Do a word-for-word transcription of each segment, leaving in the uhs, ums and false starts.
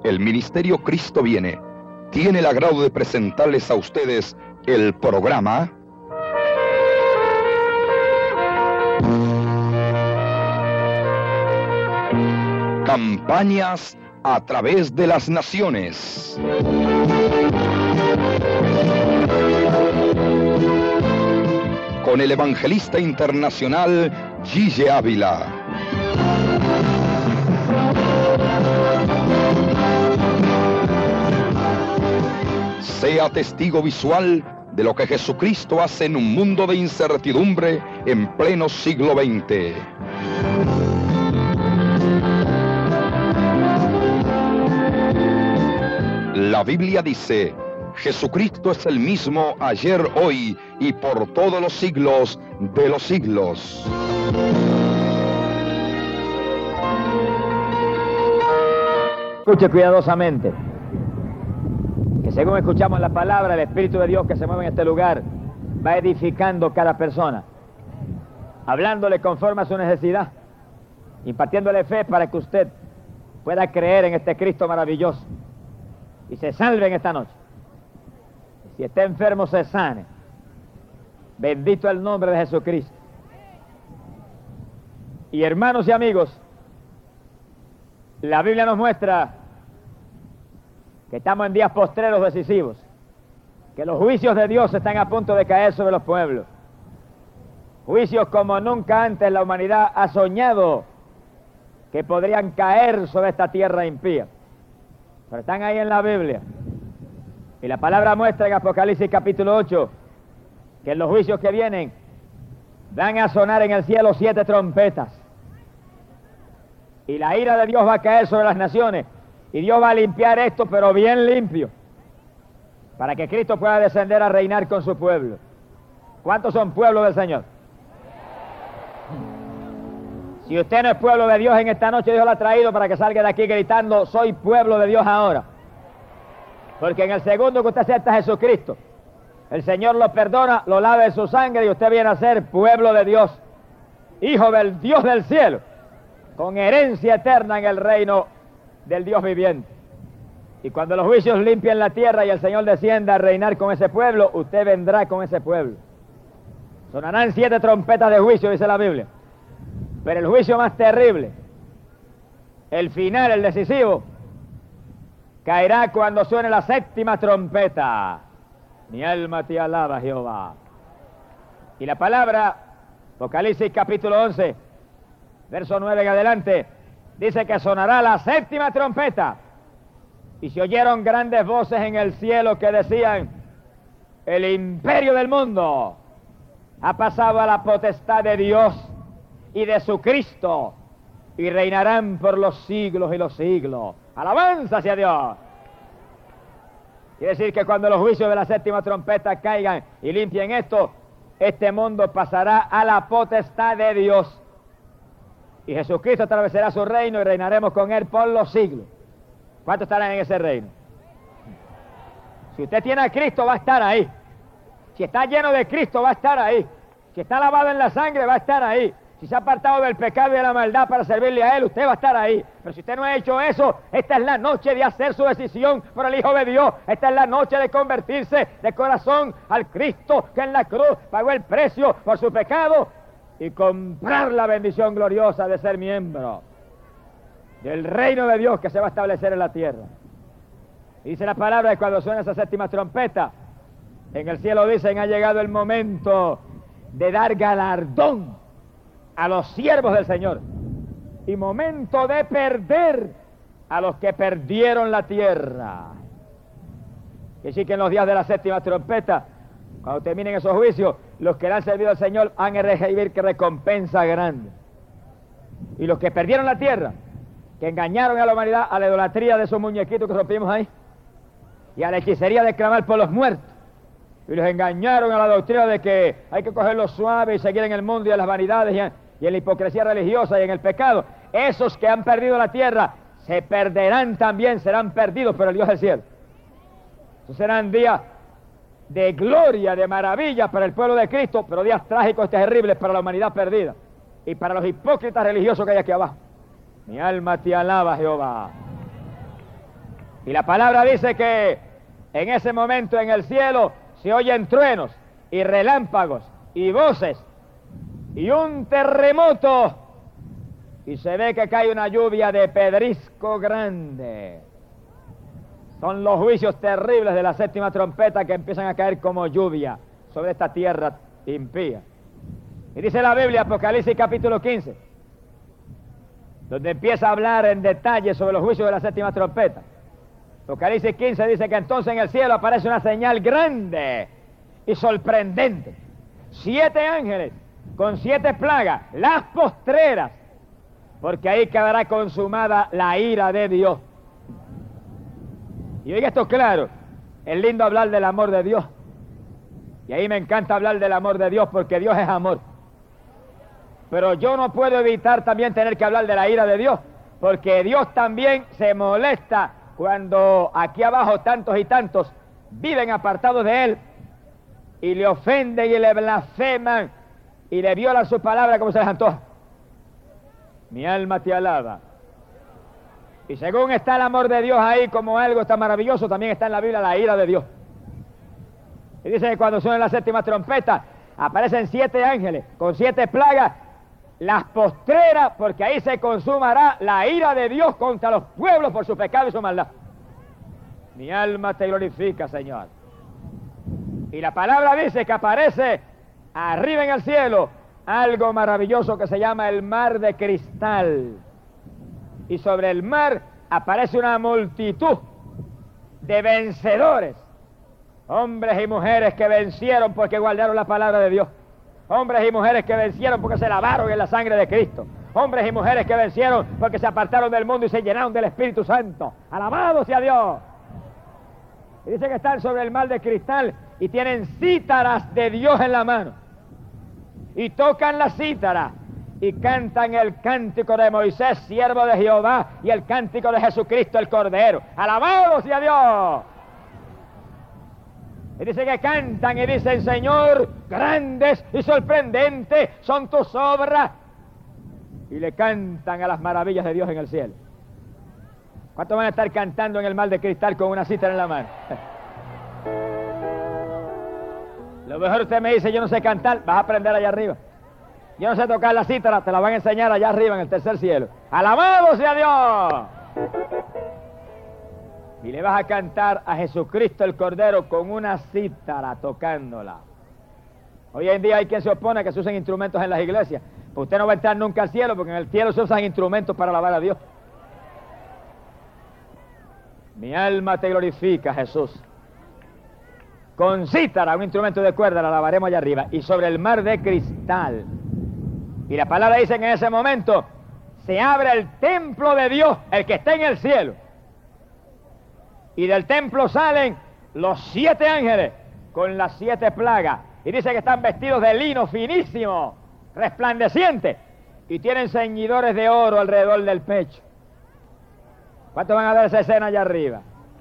El Ministerio Cristo Viene tiene el agrado de presentarles a ustedes el programa Campañas a través de las naciones. Con el evangelista internacional Gille Ávila. Sea testigo visual de lo que Jesucristo hace en un mundo de incertidumbre en pleno siglo veinte. La Biblia dice: Jesucristo es el mismo ayer, hoy y por todos los siglos de los siglos. Escuche cuidadosamente, que según escuchamos la palabra, el Espíritu de Dios que se mueve en este lugar va edificando cada persona, hablándole conforme a su necesidad, impartiéndole fe para que usted pueda creer en este Cristo maravilloso y se salve en esta noche. Si está enfermo, se sane. Bendito el nombre de Jesucristo. Y hermanos y amigos, la Biblia nos muestra que estamos en días postreros decisivos, que los juicios de Dios están a punto de caer sobre los pueblos. Juicios como nunca antes la humanidad ha soñado que podrían caer sobre esta tierra impía. Pero están ahí en la Biblia. Y la palabra muestra en Apocalipsis capítulo ocho que en los juicios que vienen van a sonar en el cielo siete trompetas. Y la ira de Dios va a caer sobre las naciones. Y Dios va a limpiar esto, pero bien limpio, para que Cristo pueda descender a reinar con su pueblo. ¿Cuántos son pueblo del Señor? Si usted no es pueblo de Dios en esta noche, Dios lo ha traído para que salga de aquí gritando: soy pueblo de Dios ahora. Porque en el segundo que usted acepta a Jesucristo, el Señor lo perdona, lo lava en su sangre y usted viene a ser pueblo de Dios, hijo del Dios del cielo, con herencia eterna en el reino del Dios viviente. Y cuando los juicios limpien la tierra y el Señor descienda a reinar con ese pueblo, usted vendrá con ese pueblo. Sonarán siete trompetas de juicio, dice la Biblia. Pero el juicio más terrible, el final, el decisivo, caerá cuando suene la séptima trompeta. Mi alma te alaba, Jehová. Y la palabra, Apocalipsis capítulo once, verso nueve en adelante, dice que sonará la séptima trompeta. Y se oyeron grandes voces en el cielo que decían: el imperio del mundo ha pasado a la potestad de Dios y de su Cristo, y reinarán por los siglos y los siglos. ¡Alabanza hacia Dios! Quiere decir que cuando los juicios de la séptima trompeta caigan y limpien esto, este mundo pasará a la potestad de Dios. Y Jesucristo atravesará su reino y reinaremos con Él por los siglos. ¿Cuántos estarán en ese reino? Si usted tiene a Cristo, va a estar ahí. Si está lleno de Cristo, va a estar ahí. Si está lavado en la sangre, va a estar ahí. Si se ha apartado del pecado y de la maldad para servirle a Él, usted va a estar ahí. Pero si usted no ha hecho eso, esta es la noche de hacer su decisión por el Hijo de Dios. Esta es la noche de convertirse de corazón al Cristo que en la cruz pagó el precio por su pecado y comprar la bendición gloriosa de ser miembro del reino de Dios que se va a establecer en la tierra. Dice la palabra que cuando suena esa séptima trompeta, en el cielo dicen: ha llegado el momento de dar galardón a los siervos del Señor y momento de perder a los que perdieron la tierra. Y así que en los días de la séptima trompeta, cuando terminen esos juicios, los que le han servido al Señor han de recibir que recompensa grande. Y los que perdieron la tierra, que engañaron a la humanidad a la idolatría de esos muñequitos que rompimos ahí, y a la hechicería de clamar por los muertos, y los engañaron a la doctrina de que hay que cogerlo suave y seguir en el mundo y en las vanidades y en, y en la hipocresía religiosa y en el pecado, esos que han perdido la tierra se perderán también, serán perdidos por el Dios del cielo. Esos serán días de gloria, de maravilla para el pueblo de Cristo, pero días trágicos y terribles para la humanidad perdida y para los hipócritas religiosos que hay aquí abajo. Mi alma te alaba, Jehová. Y la palabra dice que en ese momento en el cielo se oyen truenos y relámpagos y voces y un terremoto, y se ve que cae una lluvia de pedrisco grande. Son los juicios terribles de la séptima trompeta que empiezan a caer como lluvia sobre esta tierra impía. Y dice la Biblia, Apocalipsis capítulo quince, donde empieza a hablar en detalle sobre los juicios de la séptima trompeta. Apocalipsis quince dice que entonces en el cielo aparece una señal grande y sorprendente. Siete ángeles con siete plagas, las postreras, porque ahí quedará consumada la ira de Dios. Y oiga esto claro, es lindo hablar del amor de Dios. Y ahí me encanta hablar del amor de Dios porque Dios es amor. Pero yo no puedo evitar también tener que hablar de la ira de Dios, porque Dios también se molesta cuando aquí abajo tantos y tantos viven apartados de Él y le ofenden y le blasfeman y le violan su palabra como se les antoja. Mi alma te alaba. Y según está el amor de Dios ahí como algo tan maravilloso, también está en la Biblia la ira de Dios. Y dice que cuando suena la séptima trompeta, aparecen siete ángeles con siete plagas, las postreras, porque ahí se consumará la ira de Dios contra los pueblos por su pecado y su maldad. Mi alma te glorifica, Señor. Y la palabra dice que aparece arriba en el cielo algo maravilloso que se llama el mar de cristal. Y sobre el mar aparece una multitud de vencedores, hombres y mujeres que vencieron porque guardaron la palabra de Dios, hombres y mujeres que vencieron porque se lavaron en la sangre de Cristo, hombres y mujeres que vencieron porque se apartaron del mundo y se llenaron del Espíritu Santo. ¡Alabado sea Dios! Y dice que están sobre el mar de cristal y tienen cítaras de Dios en la mano, y tocan la cítara y cantan el cántico de Moisés, siervo de Jehová, y el cántico de Jesucristo, el Cordero. ¡Alabado sea Dios! Y dice que cantan y dicen: Señor, grandes y sorprendentes son tus obras. Y le cantan a las maravillas de Dios en el cielo. ¿Cuántos van a estar cantando en el mar de cristal con una cítara en la mano? Lo mejor usted me dice: yo no sé cantar, vas a aprender allá arriba. Yo no sé tocar la cítara, te la van a enseñar allá arriba en el tercer cielo. ¡Alabado sea Dios! Y le vas a cantar a Jesucristo el Cordero con una cítara tocándola. Hoy en día hay quien se opone a que se usen instrumentos en las iglesias. Pues usted no va a entrar nunca al cielo, porque en el cielo se usan instrumentos para alabar a Dios. Mi alma te glorifica, Jesús. Con cítara, un instrumento de cuerda, la alabaremos allá arriba. Y sobre el mar de cristal. Y la palabra dice que en ese momento se abre el templo de Dios, el que está en el cielo. Y del templo salen los siete ángeles con las siete plagas. Y dice que están vestidos de lino finísimo, resplandeciente, y tienen ceñidores de oro alrededor del pecho. ¿Cuántos van a ver esa escena allá arriba?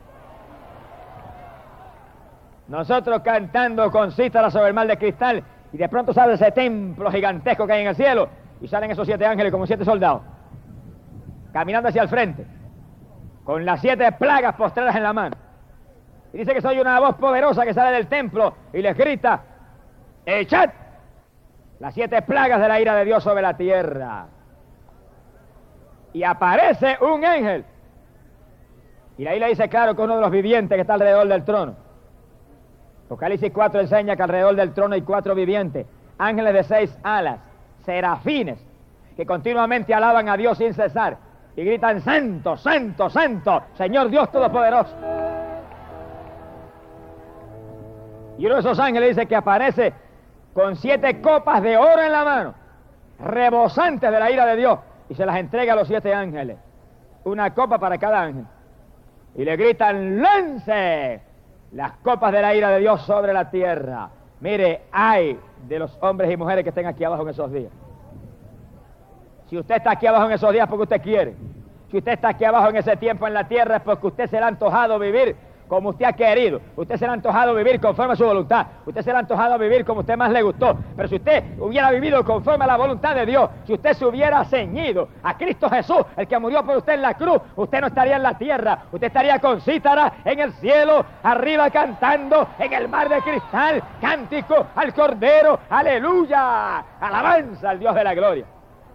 Nosotros cantando con cítara sobre el mar de cristal, y de pronto sale ese templo gigantesco que hay en el cielo, y salen esos siete ángeles como siete soldados, caminando hacia el frente, con las siete plagas postreras en la mano. Y dice que soy una voz poderosa que sale del templo y les grita: ¡echad las siete plagas de la ira de Dios sobre la tierra! Y aparece un ángel. Y ahí le dice claro que uno de los vivientes que está alrededor del trono. Apocalipsis cuatro enseña que alrededor del trono hay cuatro vivientes, ángeles de seis alas, serafines, que continuamente alaban a Dios sin cesar y gritan: ¡Santo, santo, santo, Señor Dios Todopoderoso! Y uno de esos ángeles dice que aparece con siete copas de oro en la mano, rebosantes de la ira de Dios, y se las entrega a los siete ángeles, una copa para cada ángel, y le gritan: ¡lance las copas de la ira de Dios sobre la tierra! Mire, ay de los hombres y mujeres que estén aquí abajo en esos días. Si usted está aquí abajo en esos días porque usted quiere. Si usted está aquí abajo en ese tiempo en la tierra es porque usted se le ha antojado vivir como usted ha querido. Usted se le ha antojado vivir conforme a su voluntad. Usted se le ha antojado vivir como usted más le gustó. Pero si usted hubiera vivido conforme a la voluntad de Dios, si usted se hubiera ceñido a Cristo Jesús, el que murió por usted en la cruz, usted no estaría en la tierra. Usted estaría con cítara en el cielo, arriba cantando en el mar de cristal, cántico al Cordero, aleluya, alabanza al Dios de la gloria.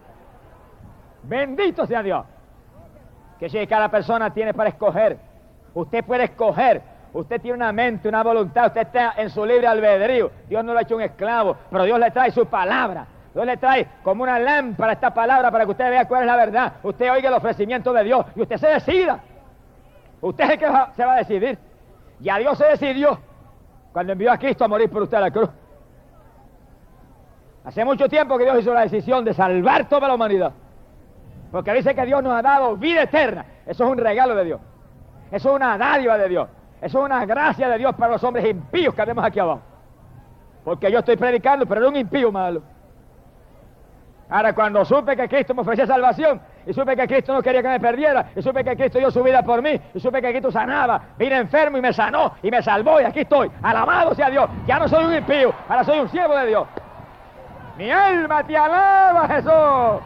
Bendito sea Dios. Que si cada persona tiene para escoger, usted puede escoger, usted tiene una mente, una voluntad, usted está en su libre albedrío. Dios no lo ha hecho un esclavo, pero Dios le trae su palabra. Dios le trae como una lámpara esta palabra para que usted vea cuál es la verdad. Usted oiga el ofrecimiento de Dios y usted se decida. Usted es el que va, se va a decidir. Ya Dios se decidió cuando envió a Cristo a morir por usted a la cruz. Hace mucho tiempo que Dios hizo la decisión de salvar toda la humanidad. Porque dice que Dios nos ha dado vida eterna. Eso es un regalo de Dios. Eso es una dádiva de Dios. Eso es una gracia de Dios para los hombres impíos que vemos aquí abajo. Porque yo estoy predicando, pero era un impío malo. Ahora, cuando supe que Cristo me ofrecía salvación, y supe que Cristo no quería que me perdiera, y supe que Cristo dio su vida por mí, y supe que Cristo sanaba, vine enfermo y me sanó, y me salvó, y aquí estoy. Alabado sea Dios. Ya no soy un impío, ahora soy un siervo de Dios. Mi alma te alaba, Jesús.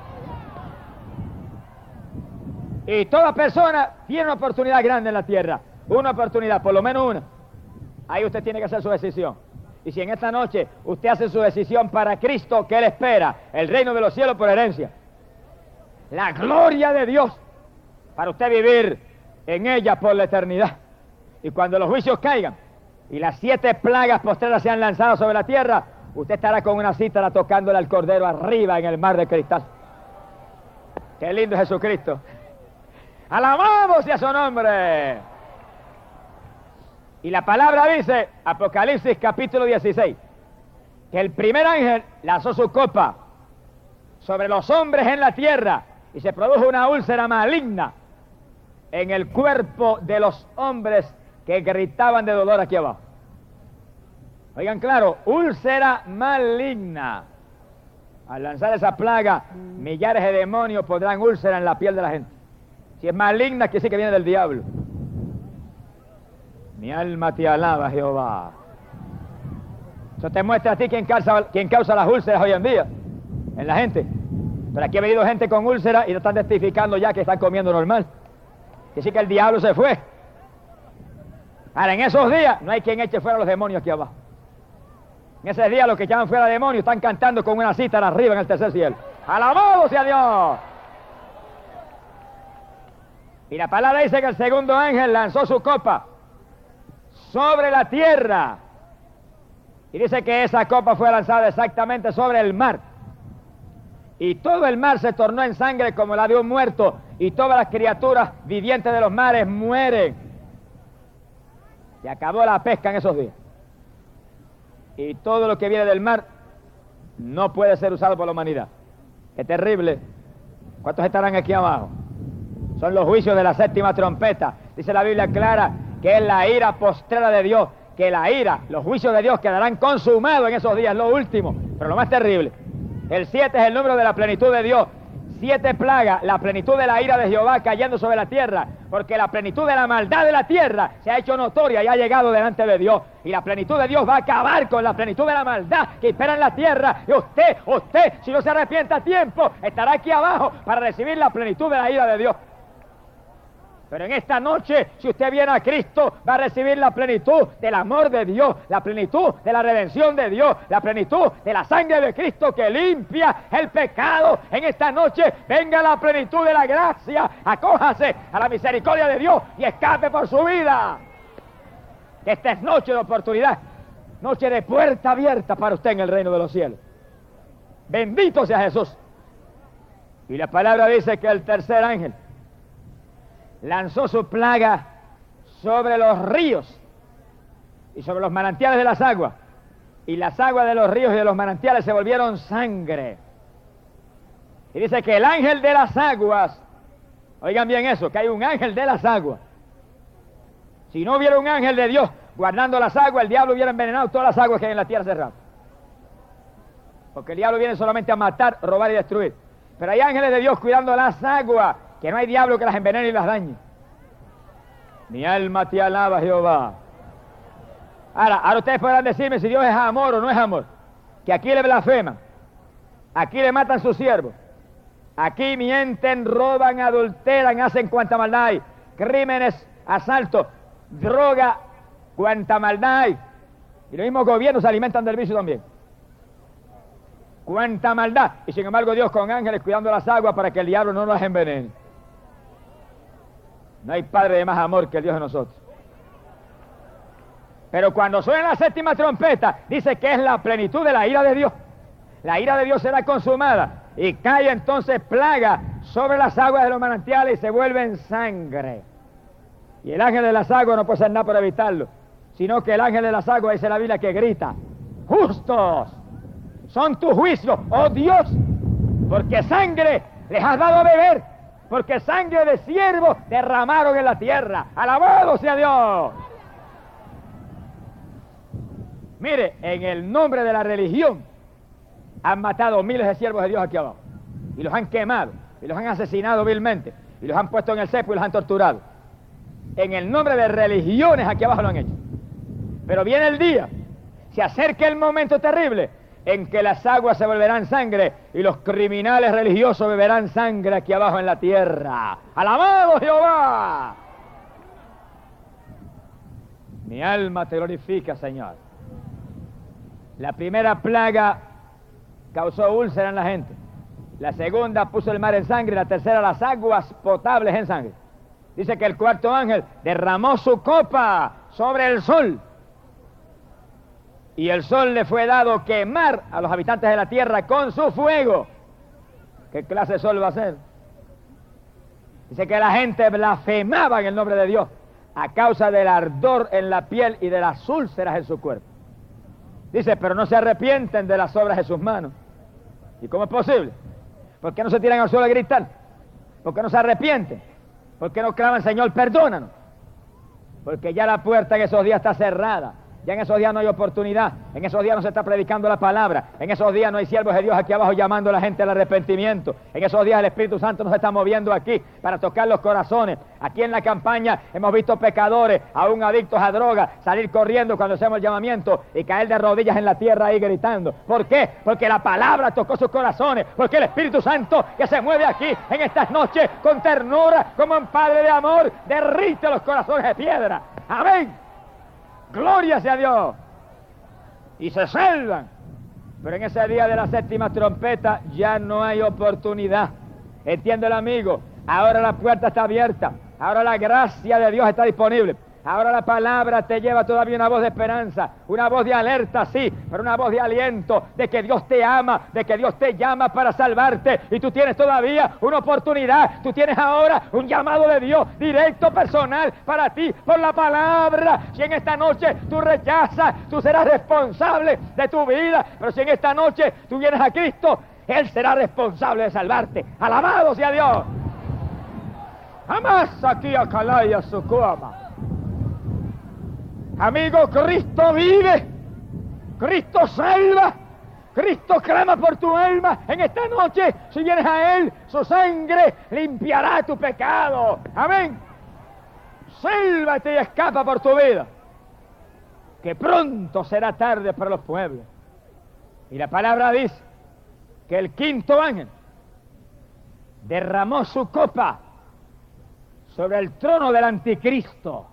Y toda persona tiene una oportunidad grande en la tierra. Una oportunidad, por lo menos una. Ahí usted tiene que hacer su decisión. Y si en esta noche usted hace su decisión para Cristo, ¿qué le espera? El reino de los cielos por herencia. La gloria de Dios para usted vivir en ella por la eternidad. Y cuando los juicios caigan y las siete plagas postreras sean lanzadas sobre la tierra, usted estará con una cítara tocándole al Cordero arriba en el mar de cristal. ¡Qué lindo es Jesucristo! ¡Alabamos a su nombre! Y la palabra dice, Apocalipsis capítulo dieciséis, que el primer ángel lanzó su copa sobre los hombres en la tierra y se produjo una úlcera maligna en el cuerpo de los hombres que gritaban de dolor aquí abajo. Oigan claro, úlcera maligna. Al lanzar esa plaga, millares de demonios pondrán úlcera en la piel de la gente. Si es maligna, quiere decir que viene del diablo. Mi alma te alaba, Jehová. Eso te muestra a ti quién causa, quién causa las úlceras hoy en día en la gente. Pero aquí ha venido gente con úlceras y no están testificando ya que están comiendo normal. Quiere decir que el diablo se fue. Ahora, en esos días no hay quien eche fuera los demonios aquí abajo. En esos días los que llaman fuera demonios están cantando con una cítara arriba en el tercer cielo. ¡Alabado sea Dios! Y la palabra dice que el segundo ángel lanzó su copa sobre la tierra. Y dice que esa copa fue lanzada exactamente sobre el mar. Y todo el mar se tornó en sangre como la de un muerto. Y todas las criaturas vivientes de los mares mueren. Se acabó la pesca en esos días. Y todo lo que viene del mar no puede ser usado por la humanidad. ¡Qué terrible! ¿Cuántos estarán aquí abajo? Son los juicios de la séptima trompeta. Dice la Biblia clara que es la ira postrera de Dios, que la ira, los juicios de Dios quedarán consumados en esos días, lo último, pero lo más terrible. El siete es el número de la plenitud de Dios. Siete plagas, la plenitud de la ira de Jehová cayendo sobre la tierra, porque la plenitud de la maldad de la tierra se ha hecho notoria y ha llegado delante de Dios. Y la plenitud de Dios va a acabar con la plenitud de la maldad que impera en la tierra. Y usted, usted, si no se arrepiente a tiempo, estará aquí abajo para recibir la plenitud de la ira de Dios. Pero en esta noche, si usted viene a Cristo, va a recibir la plenitud del amor de Dios, la plenitud de la redención de Dios, la plenitud de la sangre de Cristo que limpia el pecado. En esta noche, venga la plenitud de la gracia, acójase a la misericordia de Dios y escape por su vida. Que esta es noche de oportunidad, noche de puerta abierta para usted en el reino de los cielos. Bendito sea Jesús. Y la palabra dice que el tercer ángel lanzó su plaga sobre los ríos y sobre los manantiales de las aguas. Y las aguas de los ríos y de los manantiales se volvieron sangre. Y dice que el ángel de las aguas, oigan bien eso, que hay un ángel de las aguas. Si no hubiera un ángel de Dios guardando las aguas, el diablo hubiera envenenado todas las aguas que hay en la tierra cerrada. Porque el diablo viene solamente a matar, robar y destruir. Pero hay ángeles de Dios cuidando las aguas, que no hay diablo que las envenene y las dañe. Mi alma te alaba, Jehová. Ahora, ahora ustedes podrán decirme si Dios es amor o no es amor. Que aquí le blasfeman, aquí le matan sus siervos, aquí mienten, roban, adulteran, hacen cuanta maldad hay, crímenes, asaltos, droga, cuanta maldad hay. Y los mismos gobiernos se alimentan del vicio también. Cuánta maldad. Y sin embargo Dios con ángeles cuidando las aguas para que el diablo no las envenene. No hay padre de más amor que el Dios de nosotros. Pero cuando suena la séptima trompeta, dice que es la plenitud de la ira de Dios. La ira de Dios será consumada y cae entonces plaga sobre las aguas de los manantiales y se vuelven sangre. Y el ángel de las aguas no puede hacer nada para evitarlo, sino que el ángel de las aguas, dice la Biblia, que grita: justos son tus juicios, oh Dios, porque sangre les has dado a beber, porque sangre de siervos derramaron en la tierra. ¡Alabado sea Dios! Mire, en el nombre de la religión han matado miles de siervos de Dios aquí abajo, y los han quemado, y los han asesinado vilmente, y los han puesto en el cepo y los han torturado. En el nombre de religiones aquí abajo lo han hecho. Pero viene el día, se acerca el momento terrible en que las aguas se volverán sangre y los criminales religiosos beberán sangre aquí abajo en la tierra. ¡Alabado Jehová! Mi alma te glorifica, Señor. La primera plaga causó úlcera en la gente. La segunda puso el mar en sangre. La tercera las aguas potables en sangre. Dice que el cuarto ángel derramó su copa sobre el sol. Y el sol le fue dado quemar a los habitantes de la tierra con su fuego. ¿Qué clase de sol va a ser? Dice que la gente blasfemaba en el nombre de Dios a causa del ardor en la piel y de las úlceras en su cuerpo. Dice, pero no se arrepienten de las obras de sus manos. ¿Y cómo es posible? ¿Por qué no se tiran al suelo a gritar? ¿Por qué no se arrepienten? ¿Por qué no claman, Señor, perdónanos? Porque ya la puerta en esos días está cerrada. Ya en esos días no hay oportunidad, en esos días no se está predicando la palabra, en esos días no hay siervos de Dios aquí abajo llamando a la gente al arrepentimiento, en esos días el Espíritu Santo no se está moviendo aquí para tocar los corazones. Aquí en la campaña hemos visto pecadores, aún adictos a drogas, salir corriendo cuando hacemos el llamamiento y caer de rodillas en la tierra ahí gritando. ¿Por qué? Porque la palabra tocó sus corazones, porque el Espíritu Santo que se mueve aquí en estas noches con ternura, como un Padre de amor, derrite los corazones de piedra. Amén. Gloria sea a Dios. Y se salvan. Pero en ese día de la séptima trompeta ya no hay oportunidad. Entiende el amigo. Ahora la puerta está abierta. Ahora la gracia de Dios está disponible. Ahora la palabra te lleva todavía una voz de esperanza, una voz de alerta, sí, pero una voz de aliento, de que Dios te ama, de que Dios te llama para salvarte, y tú tienes todavía una oportunidad, tú tienes ahora un llamado de Dios directo, personal, para ti, por la palabra. Si en esta noche tú rechazas, tú serás responsable de tu vida, pero si en esta noche tú vienes a Cristo, Él será responsable de salvarte. ¡Alabado sea Dios! Jamás aquí a Calaya Sucuama. Amigo, Cristo vive, Cristo salva, Cristo clama por tu alma. En esta noche, si vienes a Él, su sangre limpiará tu pecado. Amén. Sálvate y escapa por tu vida, que pronto será tarde para los pueblos. Y la palabra dice que el quinto ángel derramó su copa sobre el trono del anticristo.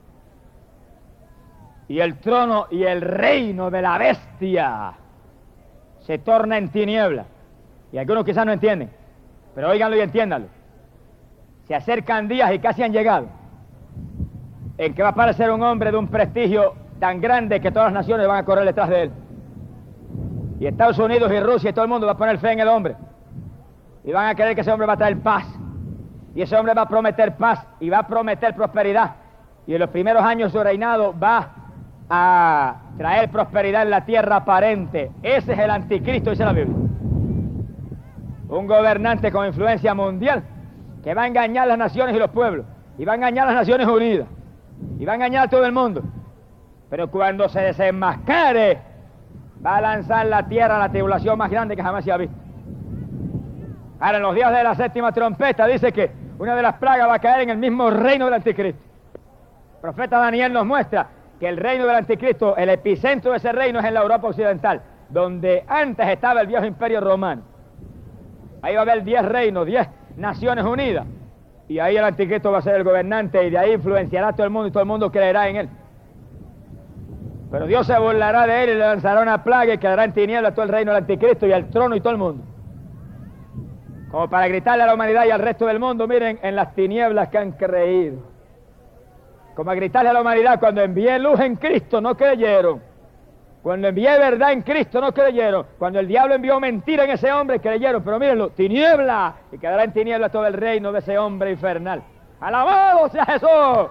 Y el trono y el reino de la bestia se torna en tinieblas. Y algunos quizás no entienden, pero óiganlo y entiéndanlo. Se acercan días y casi han llegado en que va a aparecer un hombre de un prestigio tan grande que todas las naciones van a correr detrás de él. Y Estados Unidos y Rusia y todo el mundo va a poner fe en el hombre. Y van a creer que ese hombre va a traer paz. Y ese hombre va a prometer paz y va a prometer prosperidad. Y en los primeros años de su reinado va a traer prosperidad en la tierra aparente. Ese es el anticristo, dice la Biblia. Un gobernante con influencia mundial que va a engañar a las naciones y los pueblos, y va a engañar a las Naciones Unidas, y va a engañar a todo el mundo. Pero cuando se desenmascare, va a lanzar la tierra la tribulación más grande que jamás se ha visto. Ahora, en los días de la séptima trompeta dice que una de las plagas va a caer en el mismo reino del anticristo. profeta Daniel nos muestra que el reino del anticristo, el epicentro de ese reino es en la Europa occidental, donde antes estaba el viejo imperio romano. Ahí va a haber diez reinos, diez naciones unidas, y ahí el anticristo va a ser el gobernante, y de ahí influenciará a todo el mundo, y todo el mundo creerá en él. Pero Dios se burlará de él y le lanzará una plaga y quedará en tinieblas todo el reino del anticristo y el trono y todo el mundo. Como para gritarle a la humanidad y al resto del mundo, miren, en las tinieblas que han creído. Como a gritarle a la humanidad, cuando envié luz en Cristo no creyeron. Cuando envié verdad en Cristo no creyeron. Cuando el diablo envió mentira en ese hombre creyeron. Pero mírenlo, tiniebla. Y quedará en tinieblas todo el reino de ese hombre infernal. ¡Alabado sea Jesús!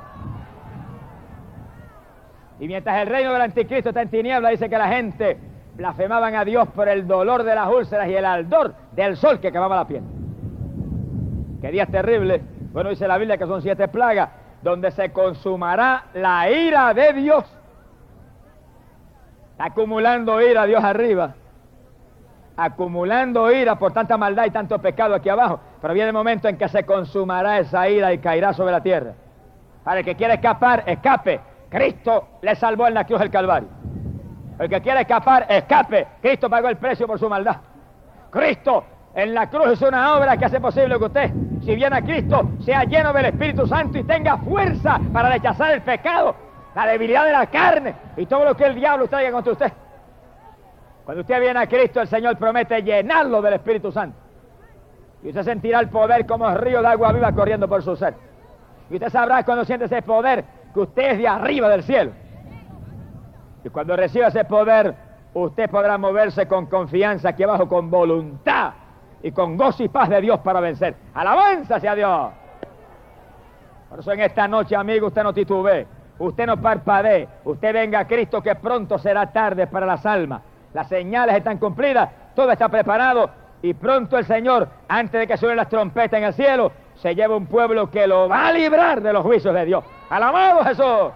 Y mientras el reino del anticristo está en tinieblas, dice que la gente blasfemaban a Dios por el dolor de las úlceras y el ardor del sol que quemaba la piel. ¡Qué días terribles! Bueno, dice la Biblia que son siete plagas, donde se consumará la ira de Dios. Está acumulando ira Dios arriba, acumulando ira por tanta maldad y tanto pecado aquí abajo, pero viene el momento en que se consumará esa ira y caerá sobre la tierra. Para el que quiere escapar, escape. Cristo le salvó en la cruz del Calvario. El que quiere escapar, escape. Cristo pagó el precio por su maldad. Cristo en la cruz es una obra que hace posible que usted, si viene a Cristo, sea lleno del Espíritu Santo y tenga fuerza para rechazar el pecado, la debilidad de la carne y todo lo que el diablo traiga contra usted. Cuando usted viene a Cristo, el Señor promete llenarlo del Espíritu Santo. Y usted sentirá el poder como río de agua viva corriendo por su ser. Y usted sabrá cuando siente ese poder que usted es de arriba del cielo. Y cuando reciba ese poder, usted podrá moverse con confianza aquí abajo, con voluntad y con gozo y paz de Dios para vencer. ¡Alabanza sea Dios! Por eso en esta noche, amigo, usted no titubee, usted no parpadee, usted venga a Cristo, que pronto será tarde para las almas. Las señales están cumplidas, todo está preparado, y pronto el Señor, antes de que suenen las trompetas en el cielo, se lleva un pueblo que lo va a librar de los juicios de Dios. ¡Alabado Jesús!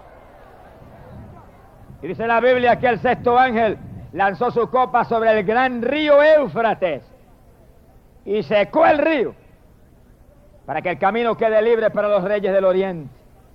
Y dice la Biblia que el sexto ángel lanzó su copa sobre el gran río Éufrates y secó el río para que el camino quede libre para los reyes del oriente.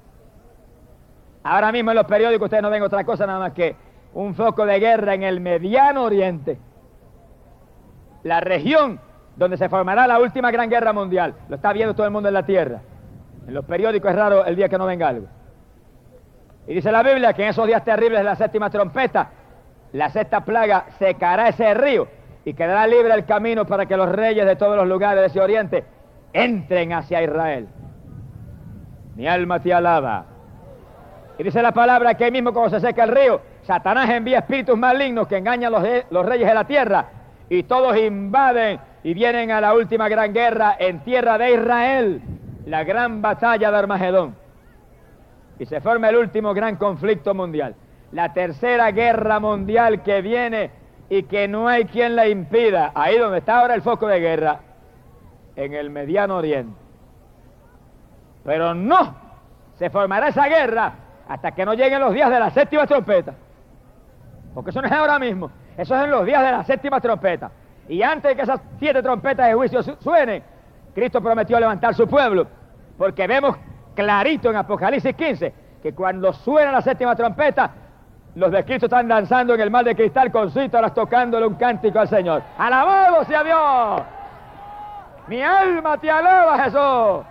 Ahora mismo en los periódicos ustedes no ven otra cosa nada más que un foco de guerra en el mediano oriente, la región donde se formará la última gran guerra mundial. Lo está viendo todo el mundo en la tierra. En los periódicos es raro el día que no venga algo. Y dice la Biblia que en esos días terribles de la séptima trompeta, la sexta plaga secará ese río y quedará libre el camino para que los reyes de todos los lugares de ese oriente entren hacia Israel. Mi alma te alaba. Y dice la palabra que ahí mismo cuando se seca el río, Satanás envía espíritus malignos que engañan a los, los reyes de la tierra, y todos invaden y vienen a la última gran guerra en tierra de Israel, la gran batalla de Armagedón. Y se forma el último gran conflicto mundial, la tercera guerra mundial que viene y que no hay quien la impida. Ahí donde está ahora el foco de guerra, en el Mediano Oriente. Pero no se formará esa guerra hasta que no lleguen los días de la séptima trompeta. Porque eso no es ahora mismo, eso es en los días de la séptima trompeta. Y antes de que esas siete trompetas de juicio su suenen, Cristo prometió levantar su pueblo. Porque vemos clarito en Apocalipsis quince que cuando suena la séptima trompeta, los de Cristo están danzando en el mar de cristal con cítaras, tocándole un cántico al Señor. ¡Alabado sea Dios! ¡Mi alma te alaba, Jesús!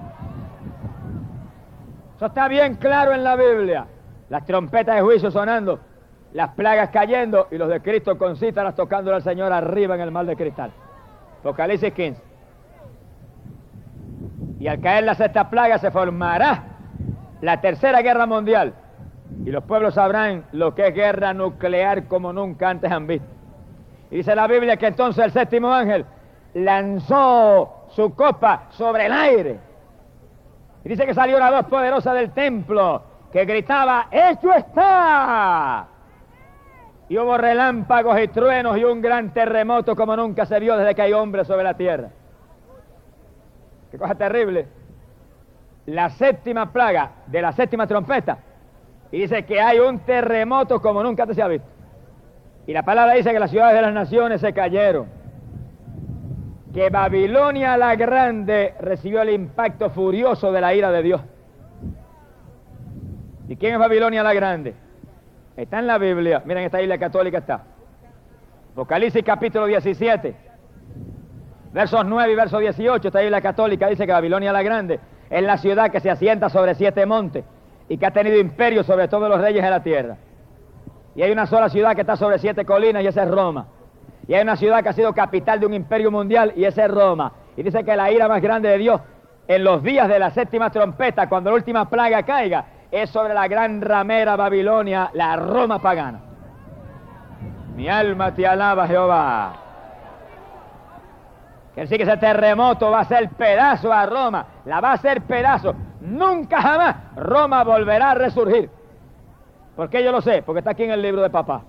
Eso está bien claro en la Biblia. Las trompetas de juicio sonando, las plagas cayendo y los de Cristo con cítaras tocándole al Señor arriba en el mar de cristal. Apocalipsis quince. Y al caer la sexta plaga se formará la tercera guerra mundial. Y los pueblos sabrán lo que es guerra nuclear como nunca antes han visto. Y dice la Biblia que entonces el séptimo ángel lanzó su copa sobre el aire. Y dice que salió una voz poderosa del templo que gritaba: ¡hecho está! Y hubo relámpagos y truenos y un gran terremoto como nunca se vio desde que hay hombres sobre la tierra. ¡Qué cosa terrible! La séptima plaga de la séptima trompeta. Y dice que hay un terremoto como nunca antes se ha visto. Y la palabra dice que las ciudades de las naciones se cayeron. Que Babilonia la Grande recibió el impacto furioso de la ira de Dios. ¿Y quién es Babilonia la Grande? Está en la Biblia. Miren, esta Biblia católica está. Apocalipsis capítulo diecisiete, versos nueve y verso dieciocho. Esta Biblia católica dice que Babilonia la Grande es la ciudad que se asienta sobre siete montes y que ha tenido imperio sobre todos los reyes de la tierra. Y hay una sola ciudad que está sobre siete colinas y esa es Roma. Y hay una ciudad que ha sido capital de un imperio mundial y esa es Roma. Y dice que la ira más grande de Dios en los días de la séptima trompeta, cuando la última plaga caiga, es sobre la gran ramera Babilonia, la Roma pagana. Mi alma te alaba, Jehová. Que sí que ese terremoto va a hacer pedazo a Roma, la va a hacer pedazo. Nunca jamás Roma volverá a resurgir. ¿Por qué yo lo sé? Porque está aquí en el libro de papá.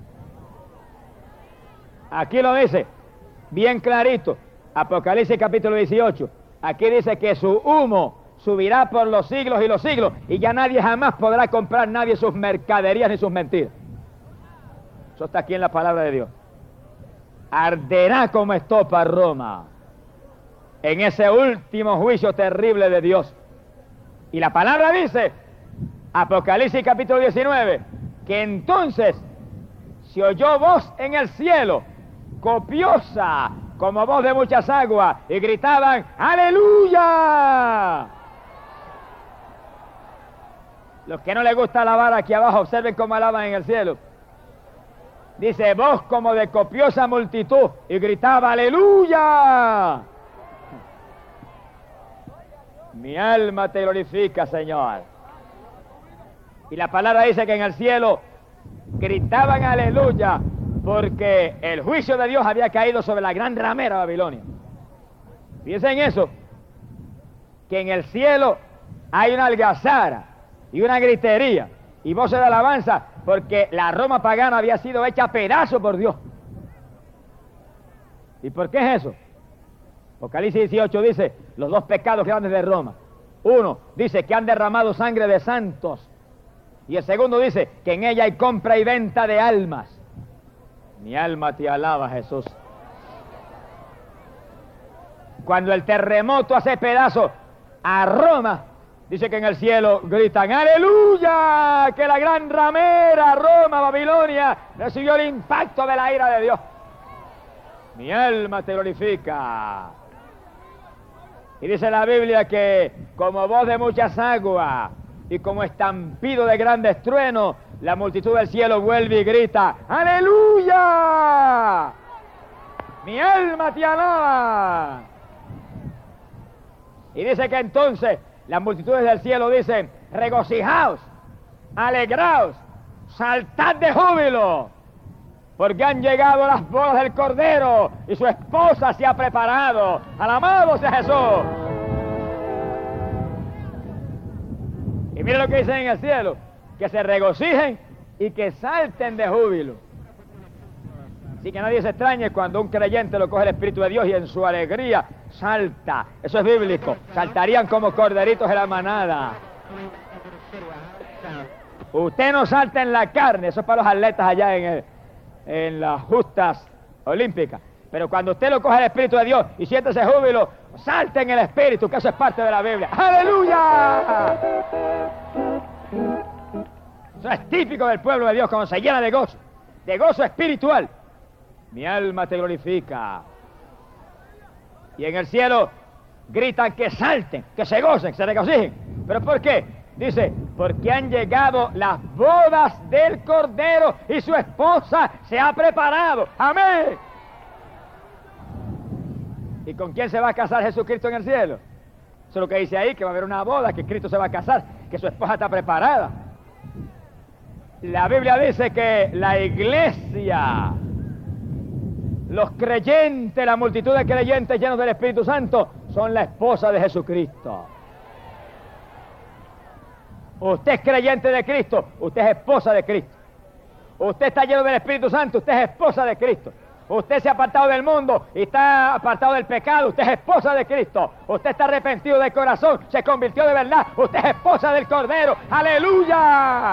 Aquí lo dice, bien clarito, Apocalipsis capítulo dieciocho. Aquí dice que su humo subirá por los siglos y los siglos y ya nadie jamás podrá comprar nadie sus mercaderías ni sus mentiras. Eso está aquí en la palabra de Dios. Arderá como estopa Roma en ese último juicio terrible de Dios. Y la palabra dice, Apocalipsis capítulo diecinueve, que entonces se oyó voz en el cielo, copiosa, como voz de muchas aguas, y gritaban, ¡aleluya! Los que no les gusta alabar aquí abajo, observen cómo alaban en el cielo. Dice, voz como de copiosa multitud, y gritaba, ¡aleluya! Mi alma te glorifica, Señor. Y la palabra dice que en el cielo gritaban aleluya, porque el juicio de Dios había caído sobre la gran ramera Babilonia. Piensen en eso, que en el cielo hay una algazara y una gritería y voces de alabanza, porque la Roma pagana había sido hecha a pedazos por Dios. ¿Y por qué es eso? Apocalipsis dieciocho dice, los dos pecados grandes de Roma. Uno, dice que han derramado sangre de santos. Y el segundo dice que en ella hay compra y venta de almas. Mi alma te alaba, Jesús. Cuando el terremoto hace pedazos a Roma, dice que en el cielo gritan, ¡aleluya! Que la gran ramera Roma, Babilonia, recibió el impacto de la ira de Dios. Mi alma te glorifica. Y dice la Biblia que como voz de muchas aguas y como estampido de grandes truenos, la multitud del cielo vuelve y grita, ¡aleluya! Mi alma te alaba. Y dice que entonces las multitudes del cielo dicen, regocijaos, alegraos, saltad de júbilo, porque han llegado las bodas del Cordero y su esposa se ha preparado. ¡Alabado sea Jesús! Y mire lo que dicen en el cielo, que se regocijen y que salten de júbilo. Así que nadie se extrañe cuando un creyente lo coge el Espíritu de Dios y en su alegría salta. Eso es bíblico. Saltarían como corderitos de la manada. Usted no salta en la carne, eso es para los atletas allá en, el, en las justas olímpicas. Pero cuando usted lo coge el Espíritu de Dios y siente ese júbilo, salta en el Espíritu, que eso es parte de la Biblia. ¡Aleluya! Eso es típico del pueblo de Dios, cuando se llena de gozo, de gozo espiritual. Mi alma te glorifica. Y en el cielo gritan que salten, que se gocen, que se regocijen. ¿Pero por qué? Dice, porque han llegado las bodas del Cordero y su esposa se ha preparado. ¡Amén! ¿Y con quién se va a casar Jesucristo en el cielo? Eso es lo que dice ahí, que va a haber una boda, que Cristo se va a casar, que su esposa está preparada. La Biblia dice que la iglesia, los creyentes, la multitud de creyentes llenos del Espíritu Santo, son la esposa de Jesucristo. Usted es creyente de Cristo, usted es esposa de Cristo. Usted está lleno del Espíritu Santo, usted es esposa de Cristo. Usted se ha apartado del mundo y está apartado del pecado, usted es esposa de Cristo. Usted está arrepentido de corazón, se convirtió de verdad, usted es esposa del Cordero. ¡Aleluya!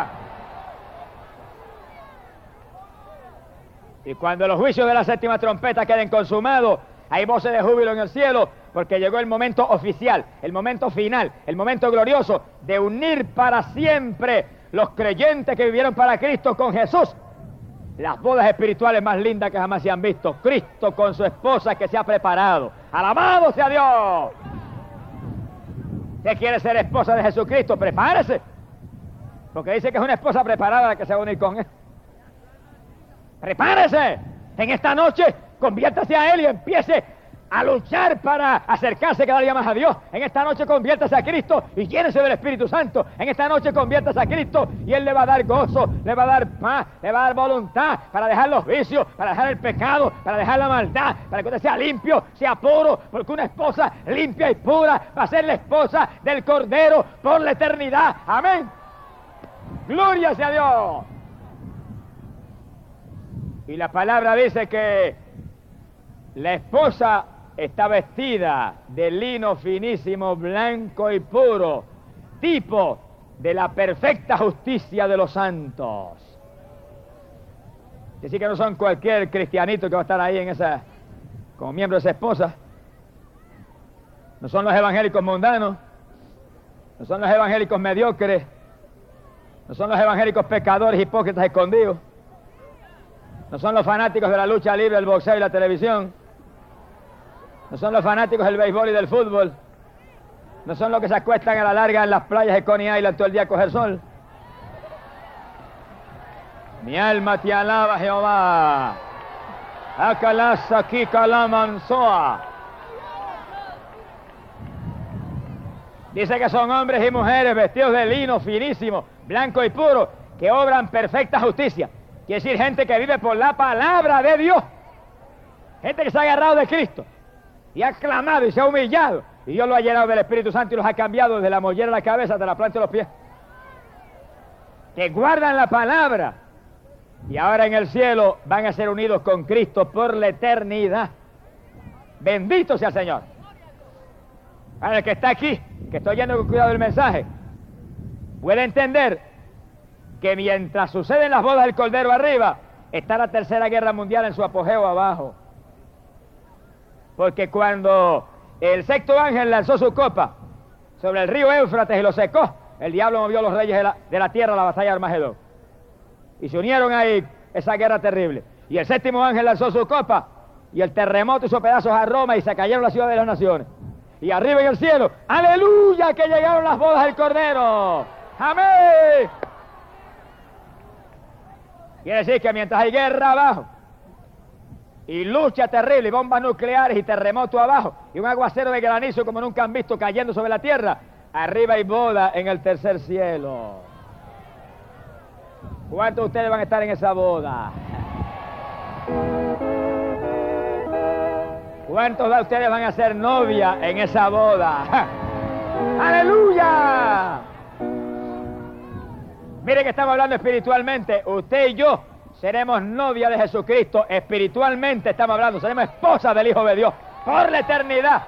Y cuando los juicios de la séptima trompeta queden consumados, hay voces de júbilo en el cielo, porque llegó el momento oficial, el momento final, el momento glorioso de unir para siempre los creyentes que vivieron para Cristo con Jesús, las bodas espirituales más lindas que jamás se han visto. Cristo con su esposa que se ha preparado. ¡Alabado sea Dios! ¿Usted quiere ser esposa de Jesucristo? Prepárese. Porque dice que es una esposa preparada la que se va a unir con Él. ¡Prepárese! En esta noche, conviértase a Él y empiece a luchar para acercarse cada día más a Dios. En esta noche conviértase a Cristo y llénese del Espíritu Santo. En esta noche conviértase a Cristo y Él le va a dar gozo, le va a dar paz, le va a dar voluntad para dejar los vicios, para dejar el pecado, para dejar la maldad, para que usted sea limpio, sea puro, porque una esposa limpia y pura va a ser la esposa del Cordero por la eternidad. Amén. Gloria sea a Dios. Y la palabra dice que la esposa está vestida de lino finísimo, blanco y puro, tipo de la perfecta justicia de los santos. Es decir, que no son cualquier cristianito que va a estar ahí en esa, como miembro de esa esposa. No son los evangélicos mundanos, no son los evangélicos mediocres, no son los evangélicos pecadores, hipócritas escondidos, no son los fanáticos de la lucha libre, del boxeo y la televisión. No son los fanáticos del béisbol y del fútbol. No son los que se acuestan a la larga en las playas de Coney Island todo el día a coger sol. Mi alma te alaba, Jehová. Acalasa aquí calamanzoa. Dice que son hombres y mujeres vestidos de lino finísimo, blanco y puro, que obran perfecta justicia. Quiere decir gente que vive por la palabra de Dios. Gente que se ha agarrado de Cristo y ha clamado y se ha humillado, y Dios lo ha llenado del Espíritu Santo y los ha cambiado desde la mollera de la cabeza hasta la planta de los pies, que guardan la palabra y ahora en el cielo van a ser unidos con Cristo por la eternidad. Bendito sea el Señor. Para el que está aquí, que estoy oyendo con cuidado el mensaje, puede entender que mientras suceden las bodas del Cordero arriba, está la Tercera Guerra Mundial en su apogeo abajo. Porque cuando el sexto ángel lanzó su copa sobre el río Éufrates y lo secó, el diablo movió a los reyes de la, de la tierra a la batalla de Armagedón. Y se unieron ahí esa guerra terrible. Y el séptimo ángel lanzó su copa y el terremoto hizo pedazos a Roma y se cayeron las ciudades de las naciones. Y arriba en el cielo, ¡aleluya! Que llegaron las bodas del Cordero. ¡Amén! Quiere decir que mientras hay guerra abajo, y lucha terrible, y bombas nucleares, y terremoto abajo, y un aguacero de granizo como nunca han visto cayendo sobre la tierra, arriba hay boda en el tercer cielo. ¿Cuántos de ustedes van a estar en esa boda? ¿Cuántos de ustedes van a ser novia en esa boda? ¡Aleluya! Mire que estamos hablando espiritualmente. Usted y yo seremos novia de Jesucristo. Espiritualmente estamos hablando. Seremos esposas del Hijo de Dios por la eternidad.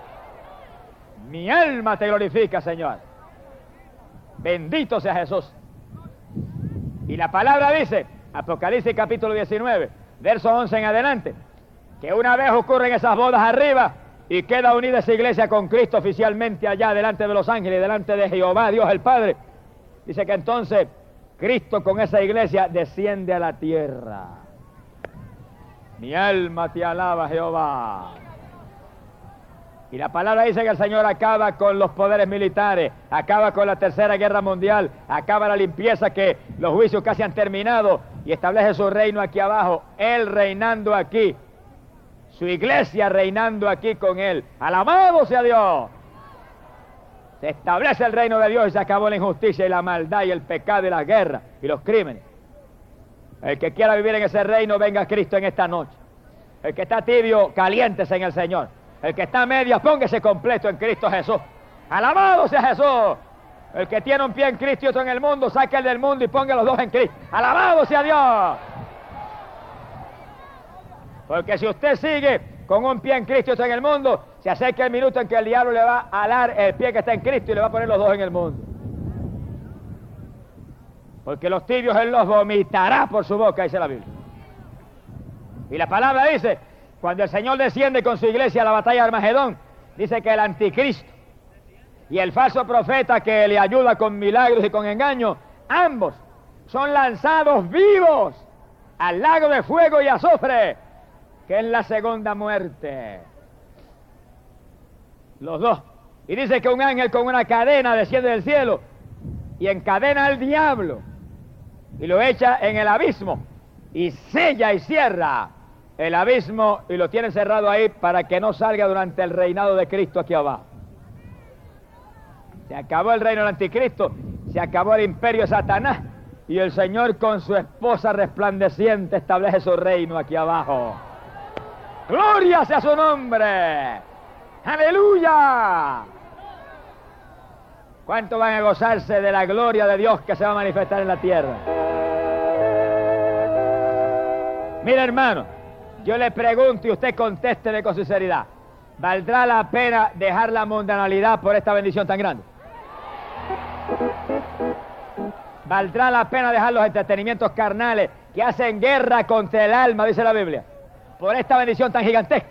Mi alma te glorifica, Señor. Bendito sea Jesús. Y la palabra dice, Apocalipsis capítulo diecinueve, verso once en adelante, que una vez ocurren esas bodas arriba y queda unida esa iglesia con Cristo oficialmente allá delante de los ángeles, delante de Jehová, Dios el Padre. Dice que entonces Cristo con esa iglesia desciende a la tierra. Mi alma te alaba, Jehová. Y la palabra dice que el Señor acaba con los poderes militares, acaba con la Tercera Guerra Mundial, acaba la limpieza, que los juicios casi han terminado, y establece su reino aquí abajo, Él reinando aquí, su iglesia reinando aquí con Él. ¡Alabado sea Dios! Se establece el reino de Dios y se acabó la injusticia y la maldad y el pecado y la guerra y los crímenes. El que quiera vivir en ese reino, venga a Cristo en esta noche. El que está tibio, caliéntese en el Señor. El que está a medias, póngase completo en Cristo Jesús. ¡Alabado sea Jesús! El que tiene un pie en Cristo y otro en el mundo, saque el del mundo y ponga los dos en Cristo. ¡Alabado sea Dios! Porque si usted sigue con un pie en Cristo y otro en el mundo, se acerca el minuto en que el diablo le va a alar el pie que está en Cristo y le va a poner los dos en el mundo. Porque los tibios Él los vomitará por su boca, dice la Biblia. Y la palabra dice, cuando el Señor desciende con su iglesia a la batalla de Armagedón, dice que el anticristo y el falso profeta que le ayuda con milagros y con engaños, ambos son lanzados vivos al lago de fuego y azufre, que es la segunda muerte. Los dos. Y dice que un ángel con una cadena desciende del cielo y encadena al diablo y lo echa en el abismo y sella y cierra el abismo y lo tiene cerrado ahí para que no salga durante el reinado de Cristo aquí abajo. Se acabó el reino del anticristo, se acabó el imperio de Satanás y el Señor con su esposa resplandeciente establece su reino aquí abajo. ¡Gloria sea su nombre! ¡Aleluya! ¿Cuánto van a gozarse de la gloria de Dios que se va a manifestar en la tierra? Mira, hermano, yo le pregunto y usted contéstele con sinceridad. ¿Valdrá la pena dejar la mundanalidad por esta bendición tan grande? ¿Valdrá la pena dejar los entretenimientos carnales que hacen guerra contra el alma, dice la Biblia, por esta bendición tan gigantesca?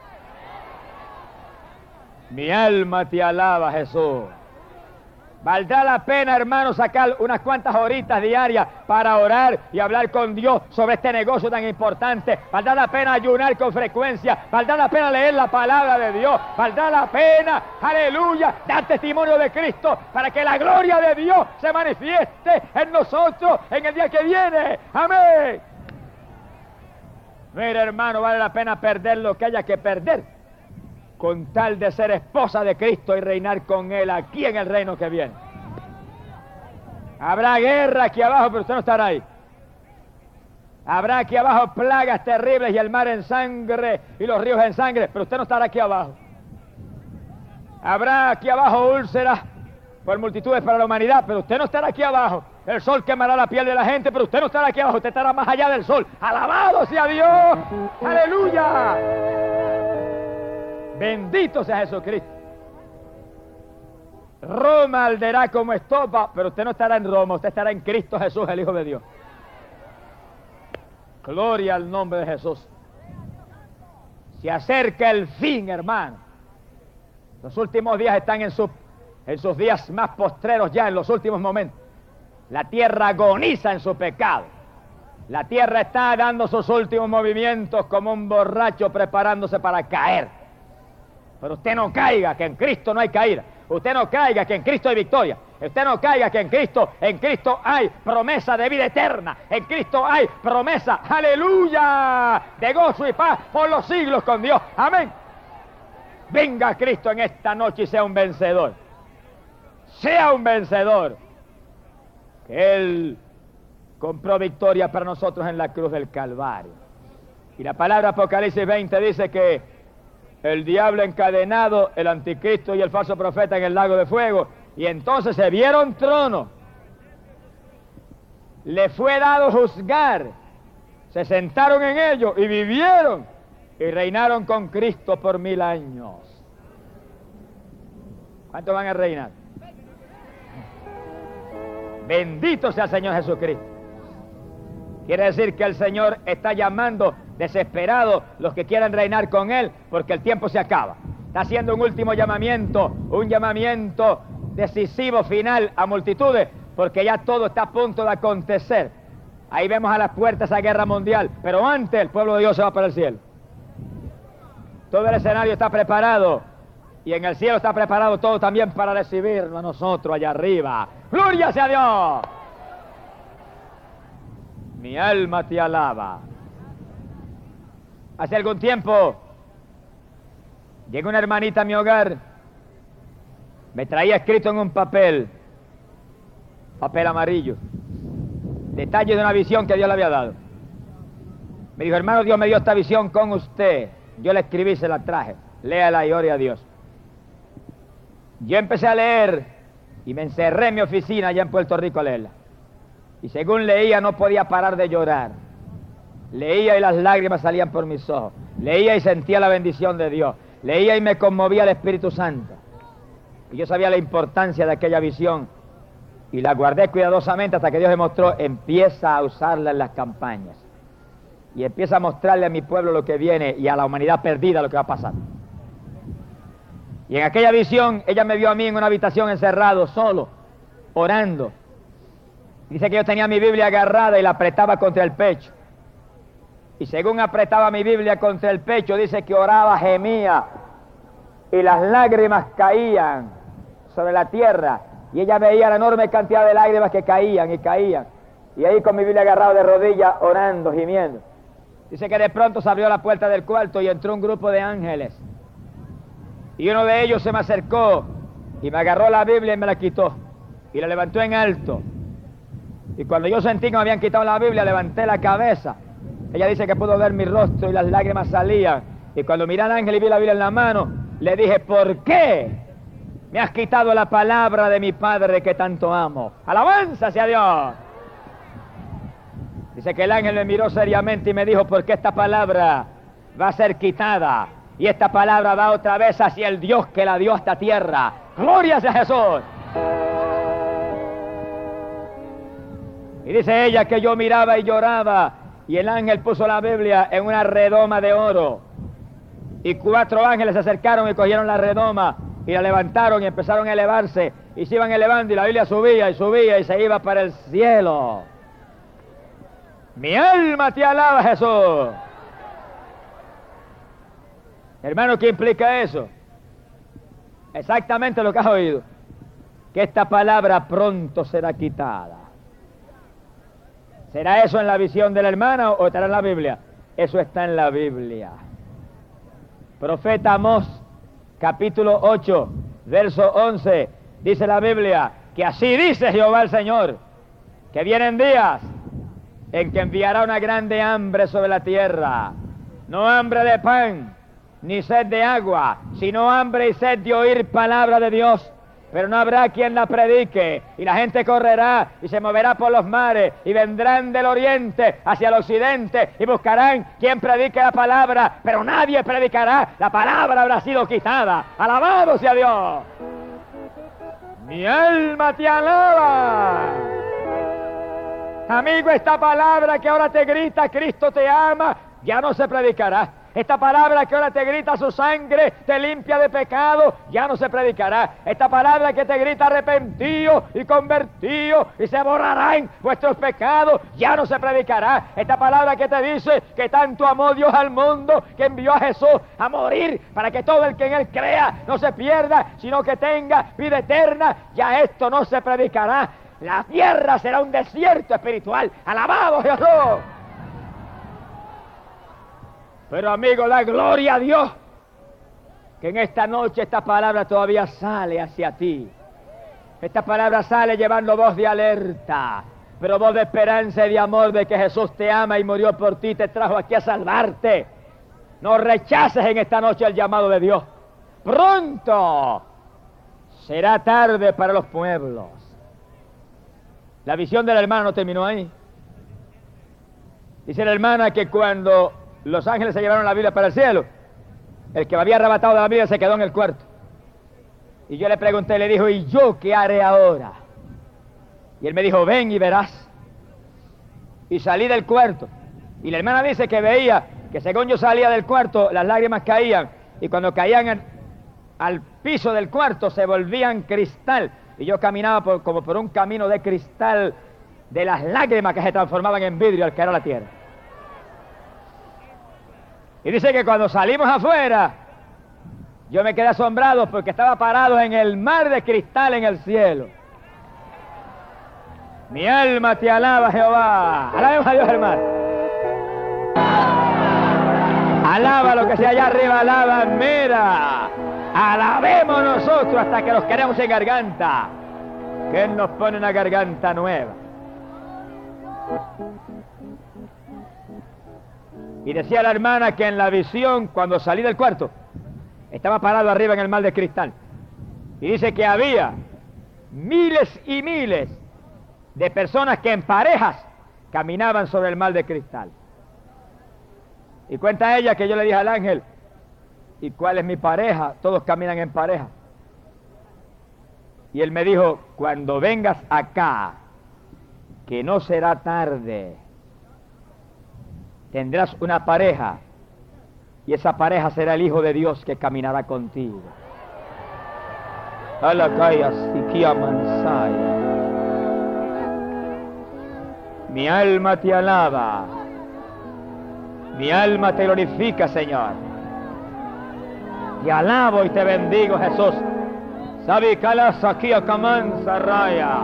Mi alma te alaba, Jesús. ¿Valdrá la pena, hermano, sacar unas cuantas horitas diarias para orar y hablar con Dios sobre este negocio tan importante? ¿Valdrá la pena ayunar con frecuencia? ¿Valdrá la pena leer la palabra de Dios? ¿Valdrá la pena, aleluya, dar testimonio de Cristo para que la gloria de Dios se manifieste en nosotros en el día que viene? ¡Amén! Mira, hermano, vale la pena perder lo que haya que perder con tal de ser esposa de Cristo y reinar con Él aquí en el reino que viene. Habrá guerra aquí abajo, pero usted no estará ahí. Habrá aquí abajo plagas terribles y el mar en sangre y los ríos en sangre, pero usted no estará aquí abajo. Habrá aquí abajo úlceras por multitudes para la humanidad, pero usted no estará aquí abajo. El sol quemará la piel de la gente, pero usted no estará aquí abajo, usted estará más allá del sol. ¡Alabado sea Dios! ¡Aleluya! Bendito sea Jesucristo. Roma arderá como estopa, pero usted no estará en Roma, usted estará en Cristo Jesús, el Hijo de Dios. Gloria al nombre de Jesús. Se acerca el fin, hermano. Los últimos días están en, su, en sus días más postreros ya, en los últimos momentos. La tierra agoniza en su pecado. La tierra está dando sus últimos movimientos como un borracho preparándose para caer. Pero usted no caiga, que en Cristo no hay caída. Usted no caiga, que en Cristo hay victoria. Usted no caiga, que en Cristo, en Cristo hay promesa de vida eterna. En Cristo hay promesa, aleluya, de gozo y paz por los siglos con Dios. Amén. Venga Cristo en esta noche y sea un vencedor. Sea un vencedor. Que Él compró victoria para nosotros en la cruz del Calvario. Y la palabra Apocalipsis veinte dice que el diablo encadenado, el anticristo y el falso profeta en el lago de fuego, y entonces se vieron tronos. Le fue dado juzgar, se sentaron en ellos y vivieron y reinaron con Cristo por mil años. ¿Cuántos van a reinar? Bendito sea el Señor Jesucristo. Quiere decir que el Señor está llamando desesperados los que quieran reinar con Él, porque el tiempo se acaba. Está haciendo un último llamamiento, un llamamiento decisivo, final a multitudes, porque ya todo está a punto de acontecer. Ahí vemos a las puertas esa guerra mundial, pero antes el pueblo de Dios se va para el cielo. Todo el escenario está preparado, y en el cielo está preparado todo también para recibirnos a nosotros allá arriba. ¡Gloria sea a Dios! Mi alma te alaba. Hace algún tiempo llegó una hermanita a mi hogar, me traía escrito en un papel, papel amarillo, detalles de una visión que Dios le había dado. Me dijo, hermano, Dios me dio esta visión con usted. Yo la escribí, se la traje, léala y ore a Dios. Yo empecé a leer y me encerré en mi oficina allá en Puerto Rico a leerla. Y según leía no podía parar de llorar. Leía y las lágrimas salían por mis ojos. Leía y sentía la bendición de Dios. Leía y me conmovía el Espíritu Santo. Y yo sabía la importancia de aquella visión. Y la guardé cuidadosamente hasta que Dios me mostró, empieza a usarla en las campañas. Y empieza a mostrarle a mi pueblo lo que viene y a la humanidad perdida lo que va a pasar. Y en aquella visión ella me vio a mí en una habitación encerrado, solo, orando. Dice que yo tenía mi Biblia agarrada y la apretaba contra el pecho. Y según apretaba mi Biblia contra el pecho, dice que oraba, gemía, y las lágrimas caían sobre la tierra. Y ella veía la enorme cantidad de lágrimas que caían y caían. Y ahí con mi Biblia agarrada de rodillas, orando, gimiendo. Dice que de pronto se abrió la puerta del cuarto y entró un grupo de ángeles. Y uno de ellos se me acercó y me agarró la Biblia y me la quitó. Y la levantó en alto. Y cuando yo sentí que me habían quitado la Biblia, levanté la cabeza. Ella dice que pudo ver mi rostro y las lágrimas salían. Y cuando miré al ángel y vi la Biblia en la mano, le dije, ¿por qué me has quitado la palabra de mi Padre que tanto amo? ¡Alabanza sea Dios! Dice que el ángel me miró seriamente y me dijo, porque esta palabra va a ser quitada. Y esta palabra va otra vez hacia el Dios que la dio a esta tierra. ¡Gloria sea Jesús! Y dice ella que yo miraba y lloraba. Y el ángel puso la Biblia en una redoma de oro. Y cuatro ángeles se acercaron y cogieron la redoma. Y la levantaron y empezaron a elevarse. Y se iban elevando y la Biblia subía y subía y se iba para el cielo. Mi alma te alaba, Jesús. Hermano, ¿qué implica eso? Exactamente lo que has oído. Que esta palabra pronto será quitada. ¿Será eso en la visión de la hermana o estará en la Biblia? Eso está en la Biblia. Profeta Amós, capítulo ocho, verso once, dice la Biblia, que así dice Jehová el Señor, que vienen días en que enviará una grande hambre sobre la tierra, no hambre de pan, ni sed de agua, sino hambre y sed de oír palabra de Dios. Pero no habrá quien la predique, y la gente correrá y se moverá por los mares, y vendrán del oriente hacia el occidente, y buscarán quien predique la palabra, pero nadie predicará, la palabra habrá sido quitada. ¡Alabado sea Dios! ¡Mi alma te alaba! Amigo, esta palabra que ahora te grita, Cristo te ama, ya no se predicará. Esta palabra que ahora te grita, su sangre te limpia de pecado, ya no se predicará. Esta palabra que te grita, arrepentido y convertido y se borrarán vuestros pecados, ya no se predicará. Esta palabra que te dice que tanto amó Dios al mundo, que envió a Jesús a morir para que todo el que en él crea no se pierda, sino que tenga vida eterna, ya esto no se predicará. La tierra será un desierto espiritual. ¡Alabado Jesús! Pero amigo, da gloria a Dios que en esta noche esta palabra todavía sale hacia ti. Esta palabra sale llevando voz de alerta, pero voz de esperanza y de amor, de que Jesús te ama y murió por ti, te trajo aquí a salvarte. No rechaces en esta noche el llamado de Dios. Pronto será tarde para los pueblos. La visión de la hermana no terminó ahí. Dice la hermana que cuando los ángeles se llevaron la Biblia para el cielo, el que me había arrebatado de la Biblia se quedó en el cuarto. Y yo le pregunté, le dijo, ¿y yo qué haré ahora? Y él me dijo, ven y verás. Y salí del cuarto. Y la hermana dice que veía que según yo salía del cuarto, las lágrimas caían. Y cuando caían en, al piso del cuarto, se volvían cristal. Y yo caminaba por, como por un camino de cristal de las lágrimas que se transformaban en vidrio al caer a la tierra. Y dice que cuando salimos afuera, yo me quedé asombrado porque estaba parado en el mar de cristal en el cielo. Mi alma te alaba, Jehová. Alabemos a Dios, hermano. Alaba lo que sea allá arriba, alaba, mira. Alabemos nosotros hasta que los queremos en garganta, que Él nos pone una garganta nueva. Y decía la hermana que en la visión, cuando salí del cuarto, estaba parado arriba en el mar de cristal. Y dice que había miles y miles de personas que en parejas caminaban sobre el mar de cristal. Y cuenta ella que yo le dije al ángel, ¿y cuál es mi pareja? Todos caminan en pareja. Y él me dijo, cuando vengas acá, que no será tarde, tendrás una pareja, y esa pareja será el Hijo de Dios que caminará contigo. Mi alma te alaba. Mi alma te glorifica, Señor. Te alabo y te bendigo, Jesús. Sabi calas aquí a Camanza Raya.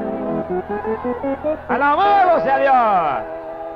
Alabado sea Dios.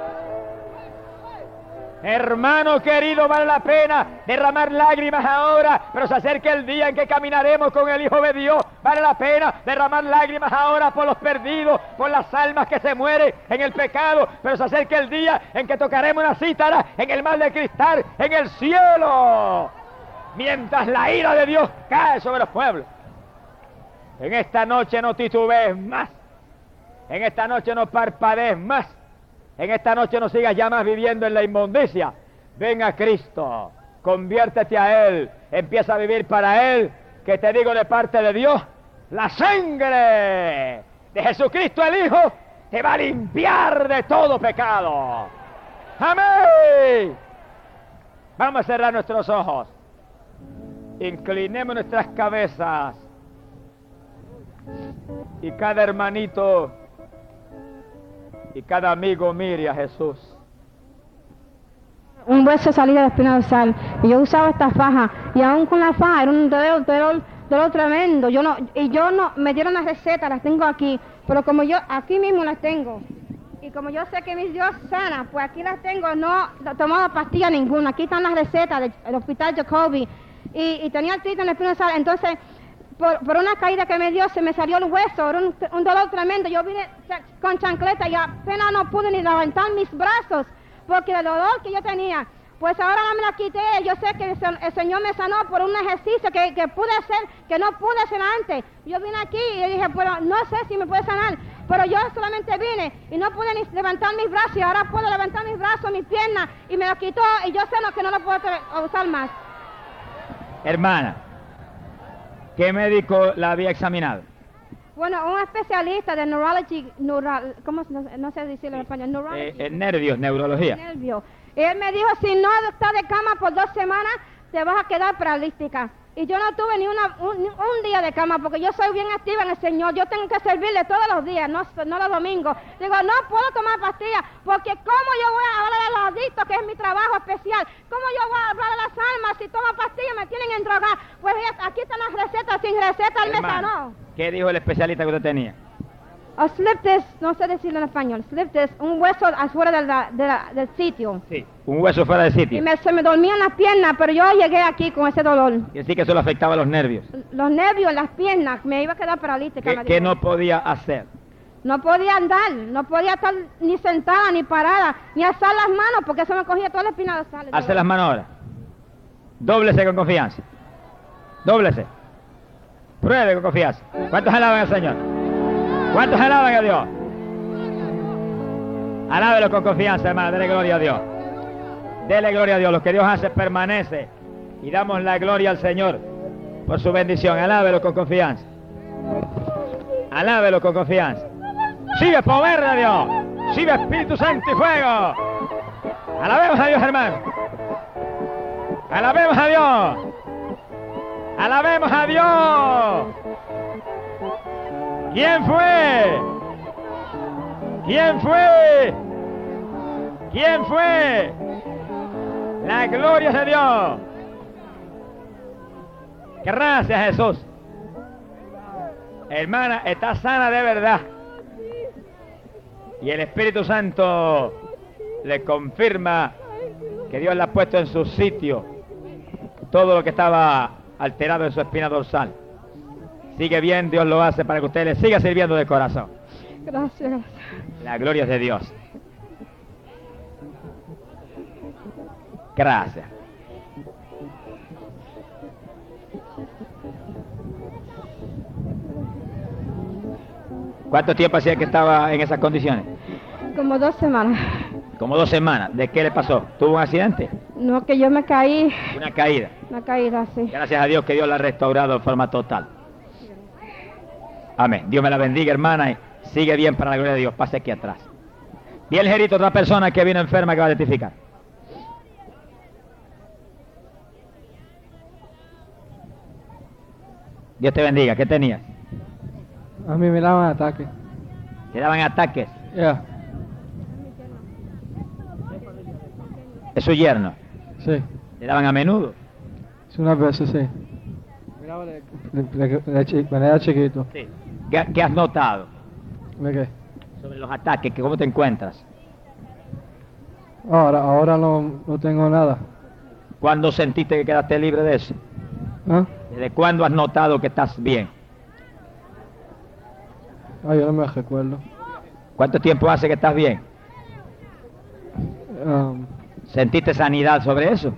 Hermano querido, vale la pena derramar lágrimas ahora, pero se acerca el día en que caminaremos con el Hijo de Dios. Vale la pena derramar lágrimas ahora por los perdidos, por las almas que se mueren en el pecado, pero se acerca el día en que tocaremos una cítara en el mar de cristal, en el cielo, mientras la ira de Dios cae sobre los pueblos. En esta noche no titubees más, en esta noche no parpadees más, en esta noche no sigas ya más viviendo en la inmundicia. Ven a Cristo, conviértete a Él, empieza a vivir para Él, que te digo de parte de Dios, la sangre de Jesucristo el Hijo te va a limpiar de todo pecado. ¡Amén! Vamos a cerrar nuestros ojos, inclinemos nuestras cabezas y cada hermanito y cada amigo mire a Jesús. Un hueso salía de la espina dorsal y yo usaba esta faja y aún con la faja era un dolor, dolor, dolor tremendo. Yo no, y yo no, me dieron las recetas, las tengo aquí, pero como yo aquí mismo las tengo y como yo sé que mi Dios sana, pues aquí las tengo, no he tomado pastilla ninguna. Aquí están las recetas del hospital Jacobi y, y tenía artritis en la espina dorsal. Entonces Por, por una caída que me dio, se me salió el hueso, era un, un dolor tremendo. Yo vine con chancleta y apenas no pude ni levantar mis brazos, porque el dolor que yo tenía, pues ahora me la quité. Yo sé que el, el Señor me sanó por un ejercicio que, que pude hacer, que no pude hacer antes. Yo vine aquí y dije, bueno, no sé si me puede sanar, pero yo solamente vine y no pude ni levantar mis brazos, y ahora puedo levantar mis brazos, mis piernas, y me lo quitó, y yo sé no, que no lo puedo usar más. Hermana, ¿qué médico la había examinado? Bueno, un especialista de neurology, neural, ¿cómo no, no sé decirlo en español? Neurology. Eh, eh, nervios, neurología. Nervios. Y él me dijo, si no estás de cama por dos semanas, te vas a quedar paralítica. Y yo no tuve ni una, un, un día de cama, porque yo soy bien activa en el Señor. Yo tengo que servirle todos los días, no, no los domingos. Digo, no puedo tomar pastillas, porque ¿cómo yo voy a hablar a los adictos, que es mi trabajo especial? ¿Cómo yo voy a hablar a las almas si tomo pastillas me tienen en drogar? Pues aquí están las recetas, sin receta él me sanó. ¿Qué dijo el especialista que usted tenía? A slip disc, no sé decirlo en español, slip disc, un hueso afuera de la, de la, del sitio. Sí, un hueso fuera del sitio. Y me, se me dormían las piernas, pero yo llegué aquí con ese dolor. Y así que eso le afectaba a los nervios. Los nervios, las piernas, me iba a quedar paralítica. ¿Qué, ¿qué no podía hacer? No podía andar, no podía estar ni sentada, ni parada, ni alzar las manos, porque eso me cogía toda la espina dorsal. Alce las manos ahora. Dóblese con confianza. Dóblese. Pruebe con confianza. ¿Cuántos alaban al Señor? ¿Cuántos alaban a Dios? Alábelo con confianza, hermano. Dele gloria a Dios. Dele gloria a Dios. Lo que Dios hace permanece. Y damos la gloria al Señor por su bendición. Alábelo con confianza. Alábelo con confianza. Sigue poder de Dios. Sigue Espíritu Santo y fuego. Alabemos a Dios, hermano. Alabemos a Dios. Alabemos a Dios. ¿Quién fue? ¿Quién fue? ¿Quién fue? La gloria de Dios. Gracias, Jesús. Hermana, está sana de verdad. Y el Espíritu Santo le confirma que Dios le ha puesto en su sitio todo lo que estaba alterado en su espina dorsal. Sigue bien, Dios lo hace para que usted le siga sirviendo de corazón. Gracias, gracias. La gloria es de Dios. Gracias. ¿Cuánto tiempo hacía que estaba en esas condiciones? Como dos semanas. Como dos semanas. ¿De qué le pasó? ¿Tuvo un accidente? No, que yo me caí. Una caída. Una caída, sí. Gracias a Dios que Dios la ha restaurado de forma total. Amén. Dios me la bendiga, hermana, y sigue bien para la gloria de Dios. Pase aquí atrás. Y el gerito, otra persona que vino enferma que va a identificar. Dios te bendiga. ¿Qué tenías? A mí me daban ataques. ¿Te daban ataques? Yeah. ¿Es su yerno? Sí, ¿Le daban a menudo? sí, unas veces sí. Miraba de, de, de, de chi- cuando era chiquito. Sí. ¿Qué, qué has notado ¿De qué? sobre los ataques? ¿Que ¿Cómo te encuentras? Ahora, ahora no, no tengo nada. ¿Cuándo sentiste que quedaste libre de eso? ¿Ah? ¿Desde cuándo has notado que estás bien? Ah, yo no me recuerdo. ¿Cuánto tiempo hace que estás bien? Um, ¿Sentiste sanidad sobre eso?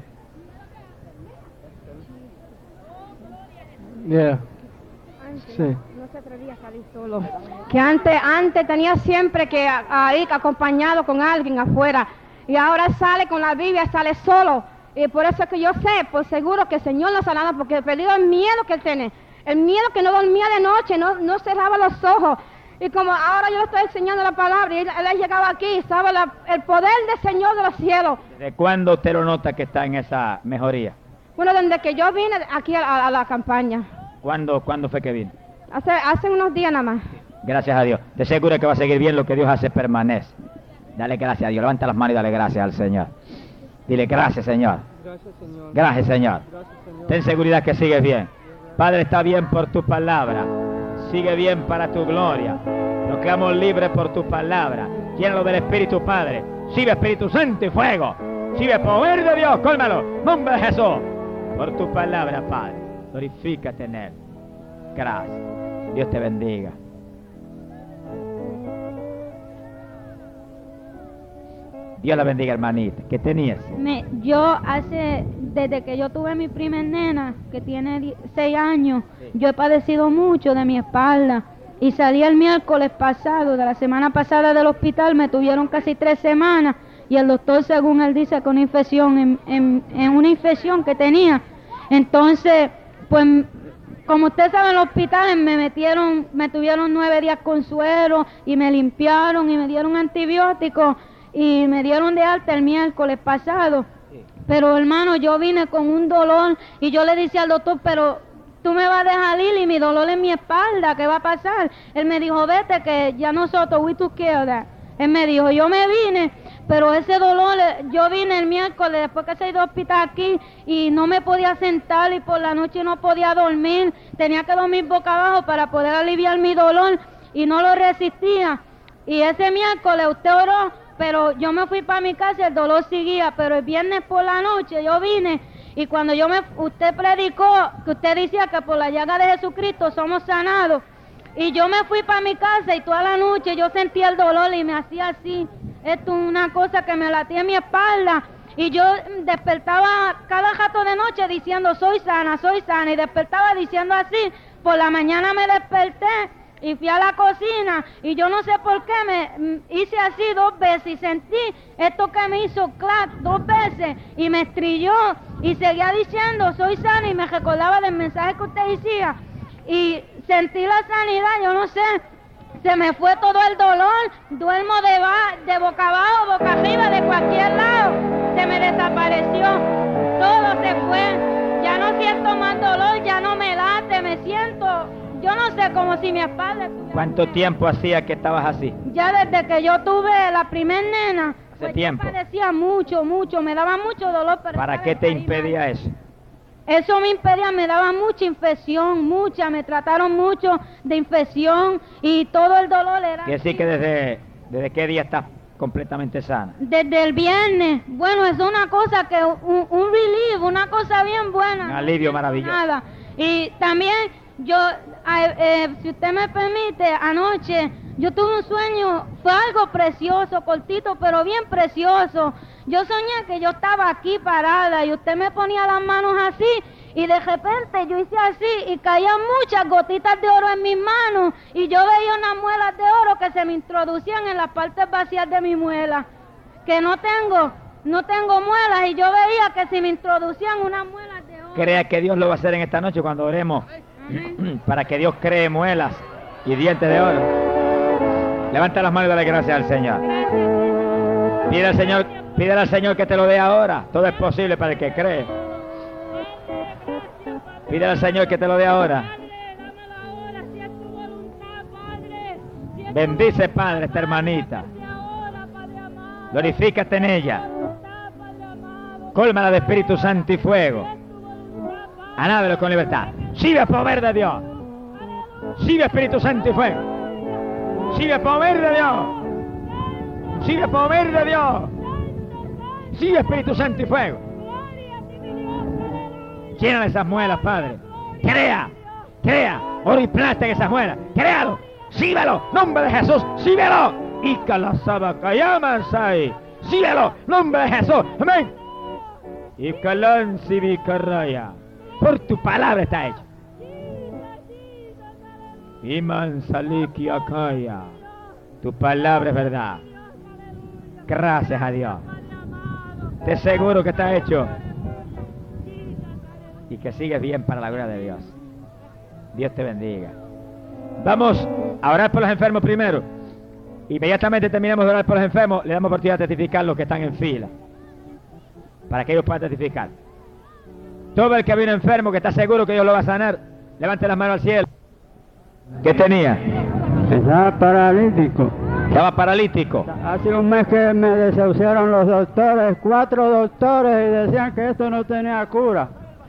yeah. Sí. No se atrevía a salir solo. Que antes, antes tenía siempre que a- a ir acompañado con alguien afuera. Y ahora sale con la Biblia, sale solo. Y por eso es que yo sé, por seguro que el Señor lo sanaba, porque he perdido el miedo que él tiene. El miedo que no dormía de noche, no, no cerraba los ojos. Y como ahora yo le estoy enseñando la palabra, y él, él ha llegado aquí, sabe la- el poder del Señor de los cielos. ¿Desde cuándo usted lo nota que está en esa mejoría? Bueno, desde que yo vine aquí a, a- a la campaña, ¿Cuándo, ¿Cuándo fue que vino? hace, hace unos días nada más. Gracias a Dios. Te aseguro que va a seguir bien, lo que Dios hace permanece. Dale gracias a Dios. Levanta las manos y dale gracias al Señor. Dile gracias, Señor. Gracias, Señor. Gracias, Señor. Gracias, Señor. Ten seguridad que sigues bien. Padre, está bien por tu palabra. Sigue bien para tu gloria. Nos quedamos libres por tu palabra. Llénalo del Espíritu, Padre. Sigue Espíritu Santo y fuego. Sigue poder de Dios. Cólmalo. Nombre de Jesús. Por tu palabra, Padre. Glorifícate en él. Gracias. Dios te bendiga. Dios la bendiga, hermanita. ¿Qué tenías? Me, yo hace, desde que yo tuve mi primer nena, que tiene die- seis años, yo he padecido mucho de mi espalda. Y salí el miércoles pasado, de la semana pasada del hospital, me tuvieron casi tres semanas. Y el doctor, según él dice, que una infección, en, en, en una infección que tenía. Entonces, pues, como usted sabe, en los hospitales me metieron, me tuvieron nueve días con suero y me limpiaron y me dieron antibióticos y me dieron de alta el miércoles pasado. Pero hermano, yo vine con un dolor y yo le decía al doctor, pero tú me vas a dejar ir y mi dolor en mi espalda, ¿qué va a pasar? Él me dijo, vete que ya nosotros, we took care of that. Él me dijo, yo me vine, pero ese dolor, eh, yo vine el miércoles después que se ido al hospital aquí y no me podía sentar y por la noche no podía dormir, tenía que dormir boca abajo para poder aliviar mi dolor y no lo resistía. Y ese miércoles usted oró, pero yo me fui para mi casa y el dolor seguía, pero el viernes por la noche yo vine y cuando yo me, usted predicó que usted decía que por la llaga de Jesucristo somos sanados y yo me fui para mi casa y toda la noche yo sentía el dolor y me hacía así, esto es una cosa que me latía en mi espalda y yo despertaba cada rato de noche diciendo soy sana, soy sana y despertaba diciendo así, por la mañana me desperté y fui a la cocina y yo no sé por qué me mm, hice así dos veces y sentí esto que me hizo clac dos veces y me estrelló y seguía diciendo soy sana y me recordaba del mensaje que usted decía y sentí la sanidad, yo no sé, se me fue todo el dolor, duermo de, ba de boca abajo, boca arriba, de cualquier lado, se me desapareció, todo se fue, ya no siento más dolor, ya no me late, me siento... Yo no sé, como si mi espalda... estuviera- ¿Cuánto tiempo hacía que estabas así? Ya desde que yo tuve la primer nena, Hace pues tiempo. yo padecía mucho, mucho, me daba mucho dolor. Pero ¿Para esta qué vez te caí impedía mal. eso? Eso me impedía, me daba mucha infección, mucha, me trataron mucho de infección y todo el dolor era... Quiere decir así. que desde, desde qué día estás completamente sana. Desde el viernes, bueno, es una cosa que, un, un relief, una cosa bien buena. Un no alivio siento maravilloso. nada. Y también, yo, eh, eh, si usted me permite, anoche yo tuve un sueño, fue algo precioso, cortito, pero bien precioso. Yo soñé que yo estaba aquí parada y usted me ponía las manos así y de repente yo hice así y caían muchas gotitas de oro en mis manos y yo veía unas muelas de oro que se me introducían en las partes vacías de mi muela, que no tengo, no tengo muelas y yo veía que se me introducían unas muelas de oro. Crea que Dios lo va a hacer en esta noche cuando oremos para que Dios cree muelas y dientes de oro. Levanta las manos y dale gracias al Señor. Pide al Señor, pide al Señor que te lo dé ahora. Todo es posible para el que cree. Pide al Señor que te lo dé ahora. Bendice, Padre, esta hermanita. Glorifícate en ella. Cólmala de Espíritu Santo y fuego. Alábelo con libertad. Sigue el poder de Dios. Sigue Espíritu Santo y fuego. Sigue el poder de Dios. Sigue el poder de Dios. Sigue Espíritu Santo y fuego. Llena esas muelas, Padre. Crea, crea, oro y plata en esas muelas. Créalo, síguelo, nombre de Jesús, síguelo. Y calazaba ahí. Síguelo, nombre de Jesús. Amén. Y calansi mi carraya. Por tu palabra está hecho. Y mansaliki akaya. Tu palabra es verdad. Gracias a Dios. Te aseguro que está hecho. Y que sigues bien para la gloria de Dios. Dios te bendiga. Vamos a orar por los enfermos primero. Inmediatamente terminemos de orar por los enfermos, le damos oportunidad de testificar los que están en fila. Para que ellos puedan testificar. Todo el que vino enfermo, que está seguro que Dios lo va a sanar, levante las manos al cielo. ¿Qué tenía? Estaba paralítico. Estaba paralítico. Hace un mes que me desahuciaron los doctores, cuatro doctores, y decían que esto no tenía cura.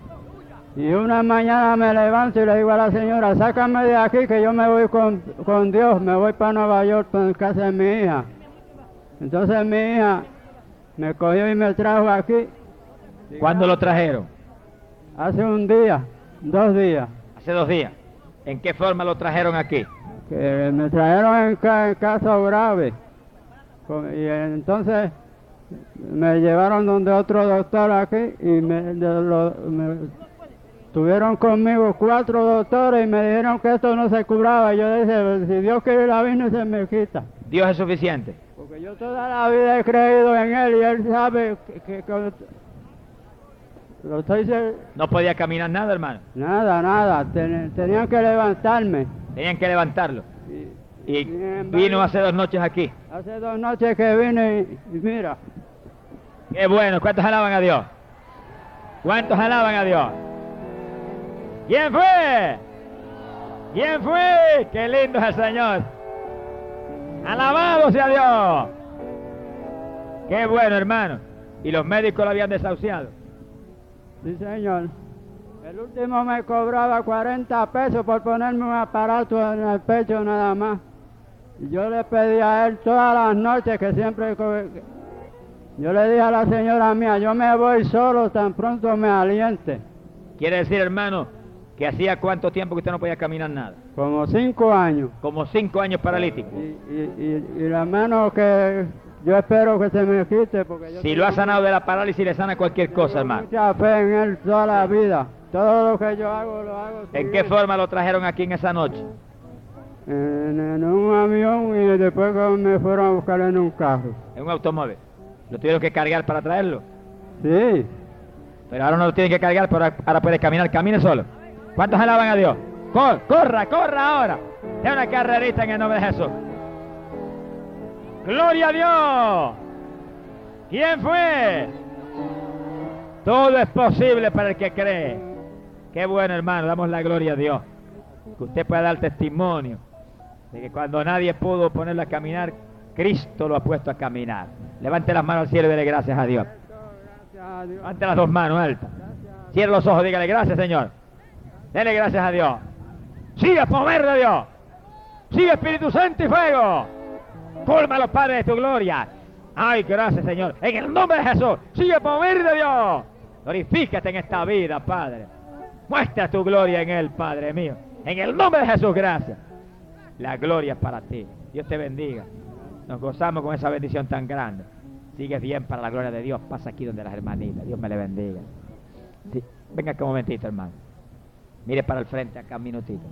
Y una mañana me levanto y le digo a la señora, sácame de aquí que yo me voy con, con Dios, me voy para Nueva York, para casa de mi hija. Entonces mi hija me cogió y me trajo aquí. ¿Cuándo lo trajeron? Hace un día, dos días. Hace dos días. ¿En qué forma lo trajeron aquí? Que me trajeron en, ca en caso grave. Y entonces me llevaron donde otro doctor aquí y me, de lo, me tuvieron conmigo cuatro doctores y me dijeron que esto no se curaba. Yo dije, si Dios quiere la vino se me quita. Dios es suficiente. Porque yo toda la vida he creído en Él y Él sabe que... que, que lo estoy... No podía caminar nada, hermano. Nada, nada. Ten, tenían que levantarme. Tenían que levantarlo. Y, y vino hace dos noches aquí. Hace dos noches que vine y, y mira. Qué bueno. ¿Cuántos alaban a Dios? ¿Cuántos alaban a Dios? ¿Quién fue? ¿Quién fue? Qué lindo es el Señor. Alabado sea Dios. Qué bueno, hermano. Y los médicos lo habían desahuciado. Sí, señor. El último me cobraba cuarenta pesos por ponerme un aparato en el pecho nada más. Y yo le pedí a él todas las noches que siempre... Yo le dije a la señora mía, yo me voy solo tan pronto me aliente. Quiere decir, hermano, que hacía cuánto tiempo que usted no podía caminar nada. Como cinco años. Como cinco años paralítico. Y, y, y, y la mano que yo espero que se me quite porque yo... Si lo ha sanado de la parálisis, le sana cualquier cosa, hermano. Mucha fe en él toda la vida. Todo lo que yo hago, lo hago. ¿En qué forma lo trajeron aquí en esa noche? En, en un avión y después me fueron a buscar en un carro. En un automóvil. ¿Lo tuvieron que cargar para traerlo? Sí. Pero ahora no lo tienen que cargar, pero ahora puede caminar. Camine solo. ¿Cuántos alaban a Dios? Cor, corra, corra ahora. Es una carrerita en el nombre de Jesús. ¡Gloria a Dios! ¿Quién fue? Todo es posible para el que cree. Qué bueno, hermano. Damos la gloria a Dios. Que usted pueda dar testimonio de que cuando nadie pudo ponerlo a caminar, Cristo lo ha puesto a caminar. Levante las manos al cielo y dele gracias a Dios. Levante las dos manos altas. Cierre los ojos, dígale gracias, Señor. Dele gracias a Dios. Sigue poder de Dios. Sigue Espíritu Santo y fuego. Colma a los padres de tu gloria. Ay, gracias, Señor. En el nombre de Jesús. Sigue poder de Dios. Glorifícate en esta vida, Padre. Muestra tu gloria en Él, Padre mío. En el nombre de Jesús, gracias. La gloria es para ti. Dios te bendiga. Nos gozamos con esa bendición tan grande. Sigues bien para la gloria de Dios. Pasa aquí donde las hermanitas. Dios me le bendiga. Sí. Venga acá un momentito, hermano. Mire para el frente acá un minutito.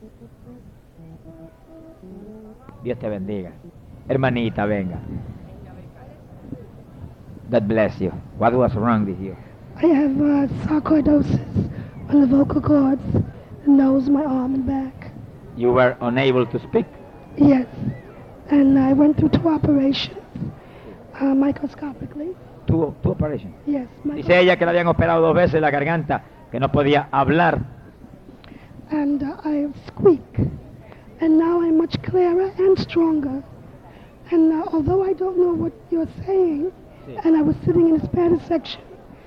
Dios te bendiga. Hermanita, venga. God bless you. What was wrong with you? I have uh, sarcoidosis on the vocal cords, the nose, my arm and back. You were unable to speak? Yes. And I went through two operations, uh, microscopically. Two, two operations? Yes. Dice ella que la habían operado dos veces la garganta, que no podía hablar. And uh, I squeak. And now I'm much clearer and stronger. And uh, although I don't know what you're saying, sí. And I was sitting in the Spanish section,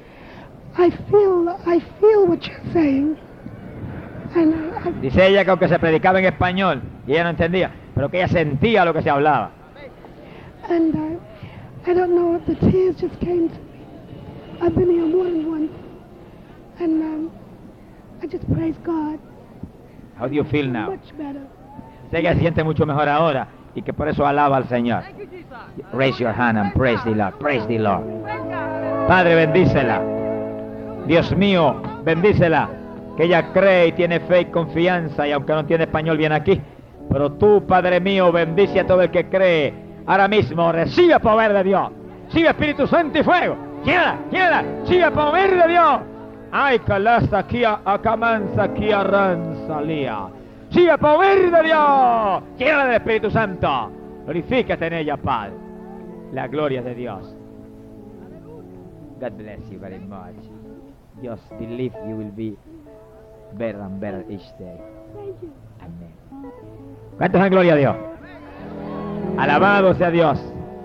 I feel, I feel what you're saying. And I, I, Dice ella que aunque se predicaba en español y ella no entendía, pero que ella sentía lo que se hablaba. and I, I don't know if the tears just came to me. I've been here more than once. And um, I just praise God. How do you feel now? Much better. Sé que se siente mucho mejor ahora y que por eso alaba al Señor. Raise your hand and praise the Lord. Praise the Lord. Padre, bendícela. Dios mío, bendícela. Que ella cree y tiene fe y confianza, y aunque no entiende español viene aquí. Pero tú, Padre mío, bendice a todo el que cree. Ahora mismo recibe el poder de Dios. Recibe Espíritu Santo y fuego. Quiera, quiera, recibe el poder de Dios. Ay, calasta aquí a camanza aquí a ranzalía. Recibe el poder de Dios. Quiera del Espíritu Santo. Glorifícate en ella, Padre. La gloria de Dios. God bless you very much. Just believe you will be better and better each day. Amén. ¿Cuántos dan gloria a Dios? Alabado sea Dios.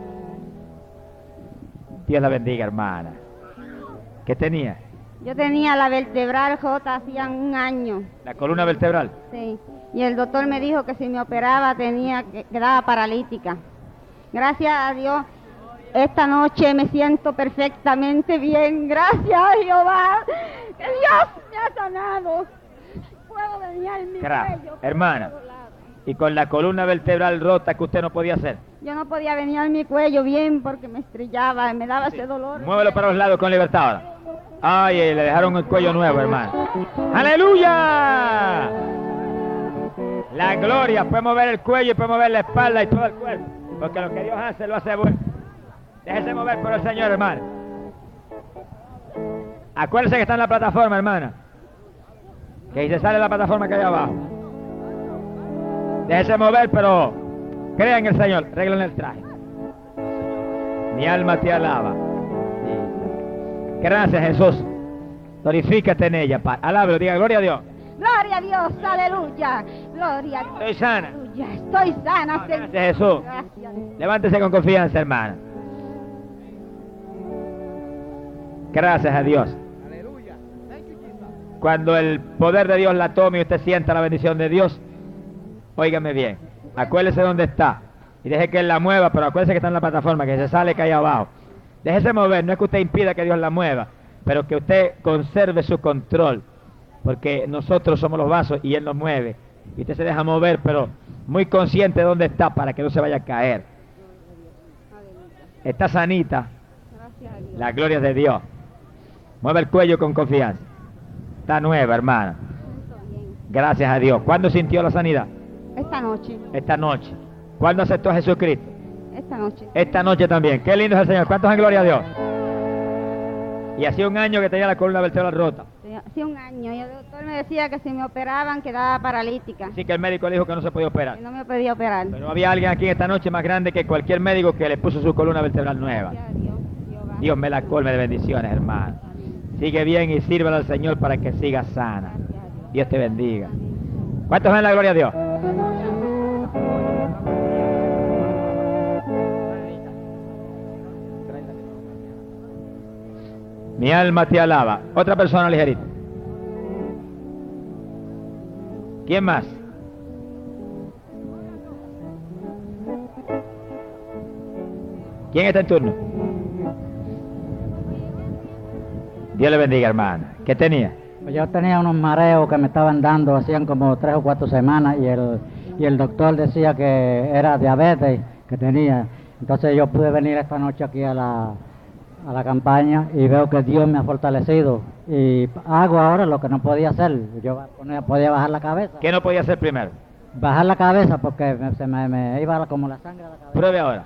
Dios la bendiga, hermana. ¿Qué tenía? Yo tenía la vertebral J hacía un año. ¿La columna vertebral? Sí. Y el doctor me dijo que si me operaba tenía que quedaba paralítica. Gracias a Dios, esta noche me siento perfectamente bien. Gracias a Jehová, que Dios me ha sanado. Puedo venir en mi Cra, cuello. hermana, y con la columna vertebral rota que usted no podía hacer. Yo no podía venir en mi cuello bien porque me estrellaba, me daba ese dolor. Muévelo para los lados con libertad ahora. Ay, le dejaron el cuello nuevo, hermano. ¡Aleluya! La gloria, puede mover el cuello y puede mover la espalda y todo el cuerpo. Porque lo que Dios hace, lo hace bueno. Déjese mover por el Señor, hermano. Acuérdese que está en la plataforma, hermana. Que se sale la plataforma que hay abajo. Déjese mover, pero crea en el Señor. Reglen el traje. Mi alma te alaba. Gracias, Jesús. Glorifícate en ella, Padre. Alábelo, diga gloria a Dios. Gloria a Dios, aleluya. Gloria a Dios. Estoy sana. Aleluya. Estoy sana, Señor. Gracias, Jesús. Gracias. Levántese con confianza, hermana. Gracias a Dios. Cuando el poder de Dios la tome y usted sienta la bendición de Dios, óigame bien, acuérdese dónde está y deje que Él la mueva, pero acuérdese que está en la plataforma, que se sale que hay abajo. Déjese mover, no es que usted impida que Dios la mueva, pero que usted conserve su control, porque nosotros somos los vasos y Él nos mueve. Y usted se deja mover, pero muy consciente de dónde está para que no se vaya a caer. Está sanita. La gloria de Dios. Mueve el cuello con confianza. Está nueva, hermana. Gracias a Dios. ¿Cuándo sintió la sanidad? Esta noche, Esta noche. ¿Cuándo aceptó a Jesucristo? esta noche. Esta noche también. Qué lindo es el Señor. ¿Cuántos en gloria a Dios? Y hacía un año que tenía la columna vertebral rota. Hacía un año y el doctor me decía que si me operaban quedaba paralítica. Así que el médico le dijo que no se podía operar. Que no me podía operar. Pero había alguien aquí esta noche más grande que cualquier médico que le puso su columna vertebral nueva. Gracias a Dios, Jehová. Dios me la colme de bendiciones, hermano. Sigue bien y sírvela al Señor para que siga sana. Dios te bendiga. ¿Cuántos ven la gloria a Dios? Mi alma te alaba. Otra persona ligerita. ¿Quién más? ¿Quién está en turno? Dios le bendiga, hermana. ¿Qué tenía? Pues yo tenía unos mareos que me estaban dando, hacían como tres o cuatro semanas, y el, y el doctor decía que era diabetes que tenía. Entonces yo pude venir esta noche aquí a la, a la campaña y veo que Dios me ha fortalecido. Y hago ahora lo que no podía hacer. Yo ponía- podía bajar la cabeza. ¿Qué no podía hacer primero? Bajar la cabeza porque me, se me, me iba la- como la sangre a la cabeza. Pruebe ahora.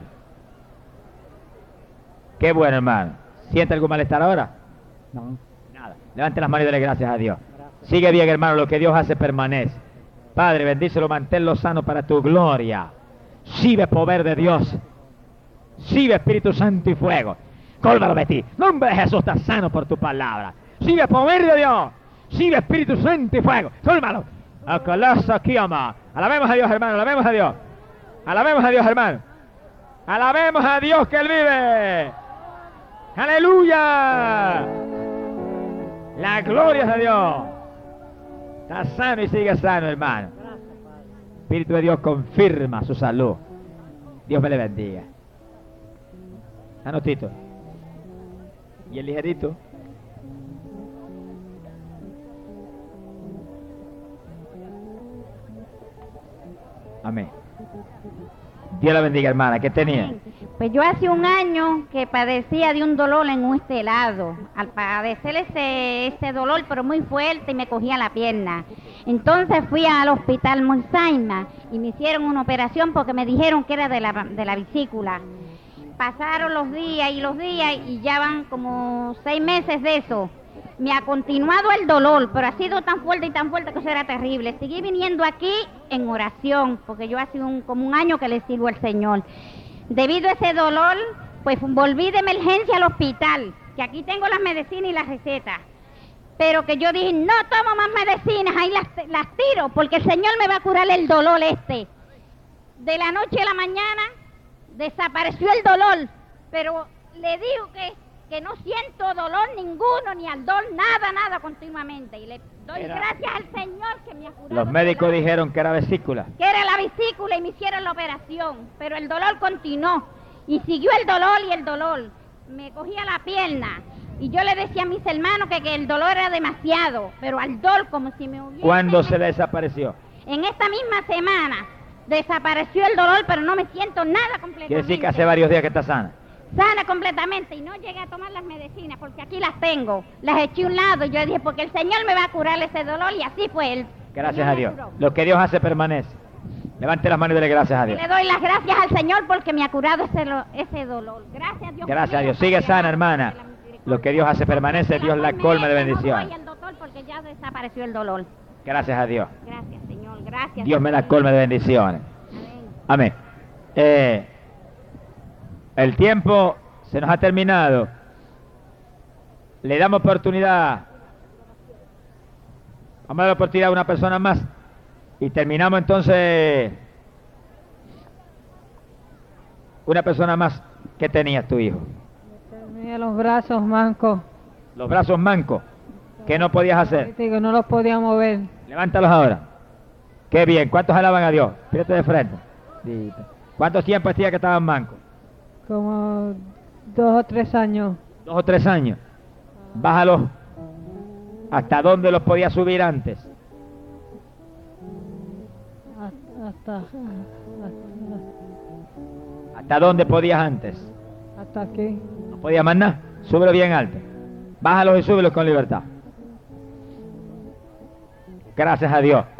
Qué bueno, hermano. ¿Siente algún malestar ahora? No. Nada. Levante las manos y dele gracias a Dios. Sigue bien, hermano. Lo que Dios hace permanece. Padre, bendícelo, manténlo sano para tu gloria. Sigue poder de Dios. Sigue Espíritu Santo y fuego. Cólvalo de ti. Nombre de Jesús, está sano por tu palabra. Sigue poder de Dios. Sigue Espíritu Santo y fuego. Cólvalo. Acalaza Kiama. Alabemos a Dios, hermano. Alabemos a Dios. Alabemos a Dios, hermano. Alabemos a Dios que Él vive. Aleluya. La gloria de Dios. Está sano y sigue sano, hermano. Espíritu de Dios confirma su salud. Dios me le bendiga. Anotito. Y el ligerito. Amén. Dios la bendiga, hermana. ¿Qué tenía? Pues yo hace un año que padecía de un dolor en un este lado. Al padecer ese, ese dolor, pero muy fuerte, y me cogía la pierna. Entonces fui al hospital Monsaima y me hicieron una operación porque me dijeron que era de la, de la vesícula. Pasaron los días y los días y ya van como seis meses de eso. Me ha continuado el dolor, pero ha sido tan fuerte y tan fuerte que eso era terrible. Seguí viniendo aquí en oración, porque yo hace un, como un año que le sirvo al Señor. Debido a ese dolor, pues volví de emergencia al hospital, que aquí tengo las medicinas y las recetas. Pero que yo dije, no tomo más medicinas, ahí las, las tiro, porque el Señor me va a curar el dolor este. De la noche a la mañana desapareció el dolor, pero le digo que, que no siento dolor ninguno, ni ardor, nada, nada continuamente. Y le doy era, gracias al Señor que me ha curado. Los médicos dijeron que era vesícula. Que era la vesícula y me hicieron la operación, pero el dolor continuó. Y siguió el dolor y el dolor. Me cogía la pierna. Y yo le decía a mis hermanos que, que el dolor era demasiado, pero ardor como si me hubiera... ¿Cuándo se desapareció? En esta misma semana desapareció el dolor, pero no me siento nada completamente. Quiere decir que hace varios días que está sana. Sana completamente, y no llegué a tomar las medicinas, porque aquí las tengo. Las eché a un lado, y yo dije, porque el Señor me va a curar ese dolor, y así fue él. Gracias a Dios. Lo que Dios hace permanece. Levante las manos y dele gracias a Dios. Le doy las gracias al Señor porque me ha curado ese, ese dolor. Gracias a Dios. Gracias a Dios. Sigue sana, hermana. Lo que Dios hace permanece, Dios la colma de bendición. No voy al doctor porque ya desapareció el dolor. Gracias a Dios. Gracias, Señor. Gracias. Dios me la colma de bendiciones. Amén. Amén. Eh, el tiempo se nos ha terminado. Le damos oportunidad. Vamos a dar oportunidad a una persona más. Y terminamos entonces. Una persona más. ¿Qué tenía tu hijo? Tenía los brazos mancos. Los brazos mancos. ¿Qué no podías hacer? Sí, que no los podía mover. Levántalos ahora. Qué bien. ¿Cuántos alaban a Dios? Fíjate de frente. ¿Cuántos tiempos hacía que estaban mancos? Como dos o tres años. Dos o tres años. Bájalos. ¿Hasta dónde los podías subir antes? Hasta, hasta, ¿Hasta dónde podías antes? Hasta aquí. No podías más nada. Súbelo bien alto. Bájalos y súbelos con libertad. Gracias a Dios.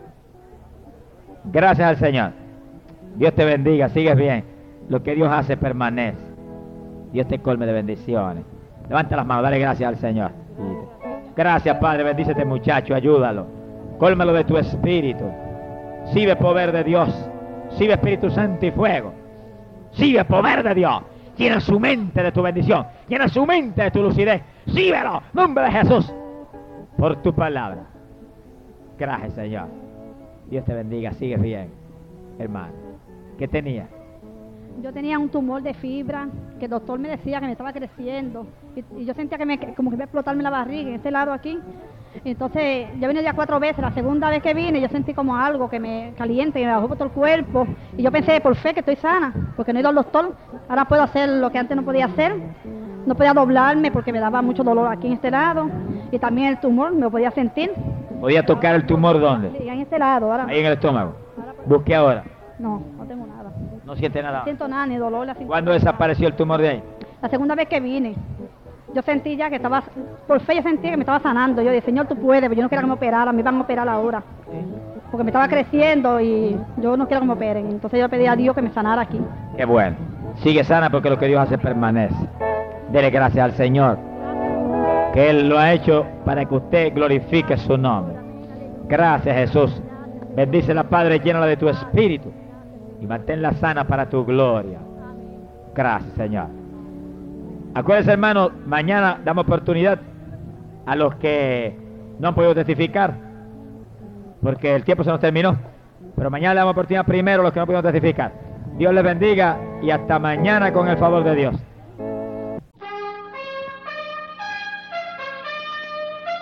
Gracias al Señor. Dios te bendiga. Sigues bien. Lo que Dios hace permanece. Dios te colme de bendiciones. Levanta las manos. Dale gracias al Señor. Gracias, Padre. Bendice a este muchacho. Ayúdalo. Cólmalo de tu espíritu. Sigue poder de Dios. Sigue Espíritu Santo y fuego. Sigue poder de Dios. Llena su mente de tu bendición. Llena su mente de tu lucidez. Síguelo. Nombre de Jesús. Por tu palabra. Gracias, Señor. Dios te bendiga. Sigues bien, hermano. ¿Qué tenía? Yo tenía un tumor de fibra que el doctor me decía que me estaba creciendo. Y, y yo sentía que me, como que iba a explotarme la barriga en este lado aquí. Entonces, yo vine ya cuatro veces. La segunda vez que vine, yo sentí como algo que me caliente, y me bajó por todo el cuerpo. Y yo pensé, por fe, que estoy sana, porque no he ido al doctor. Ahora puedo hacer lo que antes no podía hacer. No podía doblarme porque me daba mucho dolor aquí en este lado. Y también el tumor, me lo podía sentir. ¿Podía tocar el tumor dónde? Sí, en este lado. Ahora, ahí en el estómago. Busque ahora. No, no tengo nada. ¿No siente nada? No siento nada, ni dolor. ¿Cuándo desapareció el tumor de ahí? La segunda vez que vine. Yo sentí ya que estaba, por fe yo sentí que me estaba sanando. Yo dije, Señor, tú puedes, pero yo no quiero que me operaran, me iban a operar ahora. Porque me estaba creciendo y yo no quiero que me operen. Entonces yo pedí a Dios que me sanara aquí. Qué bueno. Sigue sana porque lo que Dios hace permanece. Dele gracias al Señor, que Él lo ha hecho para que usted glorifique su nombre. Gracias, Jesús. Bendícela, Padre, llénala de tu espíritu y manténla sana para tu gloria. Gracias, Señor. Acuérdense, hermano, mañana damos oportunidad a los que no han podido testificar, porque el tiempo se nos terminó. Pero mañana le damos oportunidad primero a los que no pudieron testificar. Dios les bendiga y hasta mañana con el favor de Dios.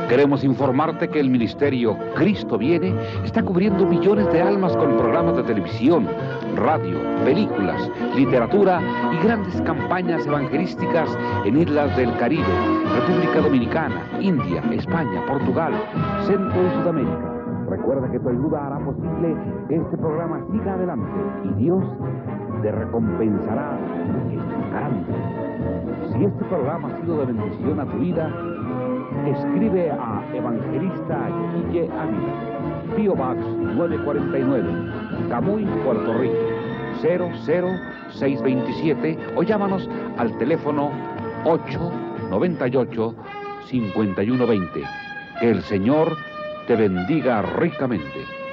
Queremos informarte que el ministerio Cristo Viene está cubriendo millones de almas con programas de televisión, radio, películas, literatura y grandes campañas evangelísticas en islas del Caribe, República Dominicana, India, España, Portugal, Centro y Sudamérica. Recuerda que tu ayuda hará posible que este programa siga adelante y Dios te recompensará en grande. Si este programa ha sido de bendición a tu vida, escribe a Evangelista Guille Ávila, P O Box nueve cuarenta y nueve, Camuy, Puerto Rico, cero cero seis veintisiete, o llámanos al teléfono ocho noventa y ocho, cincuenta y uno veinte. Que el Señor te bendiga ricamente.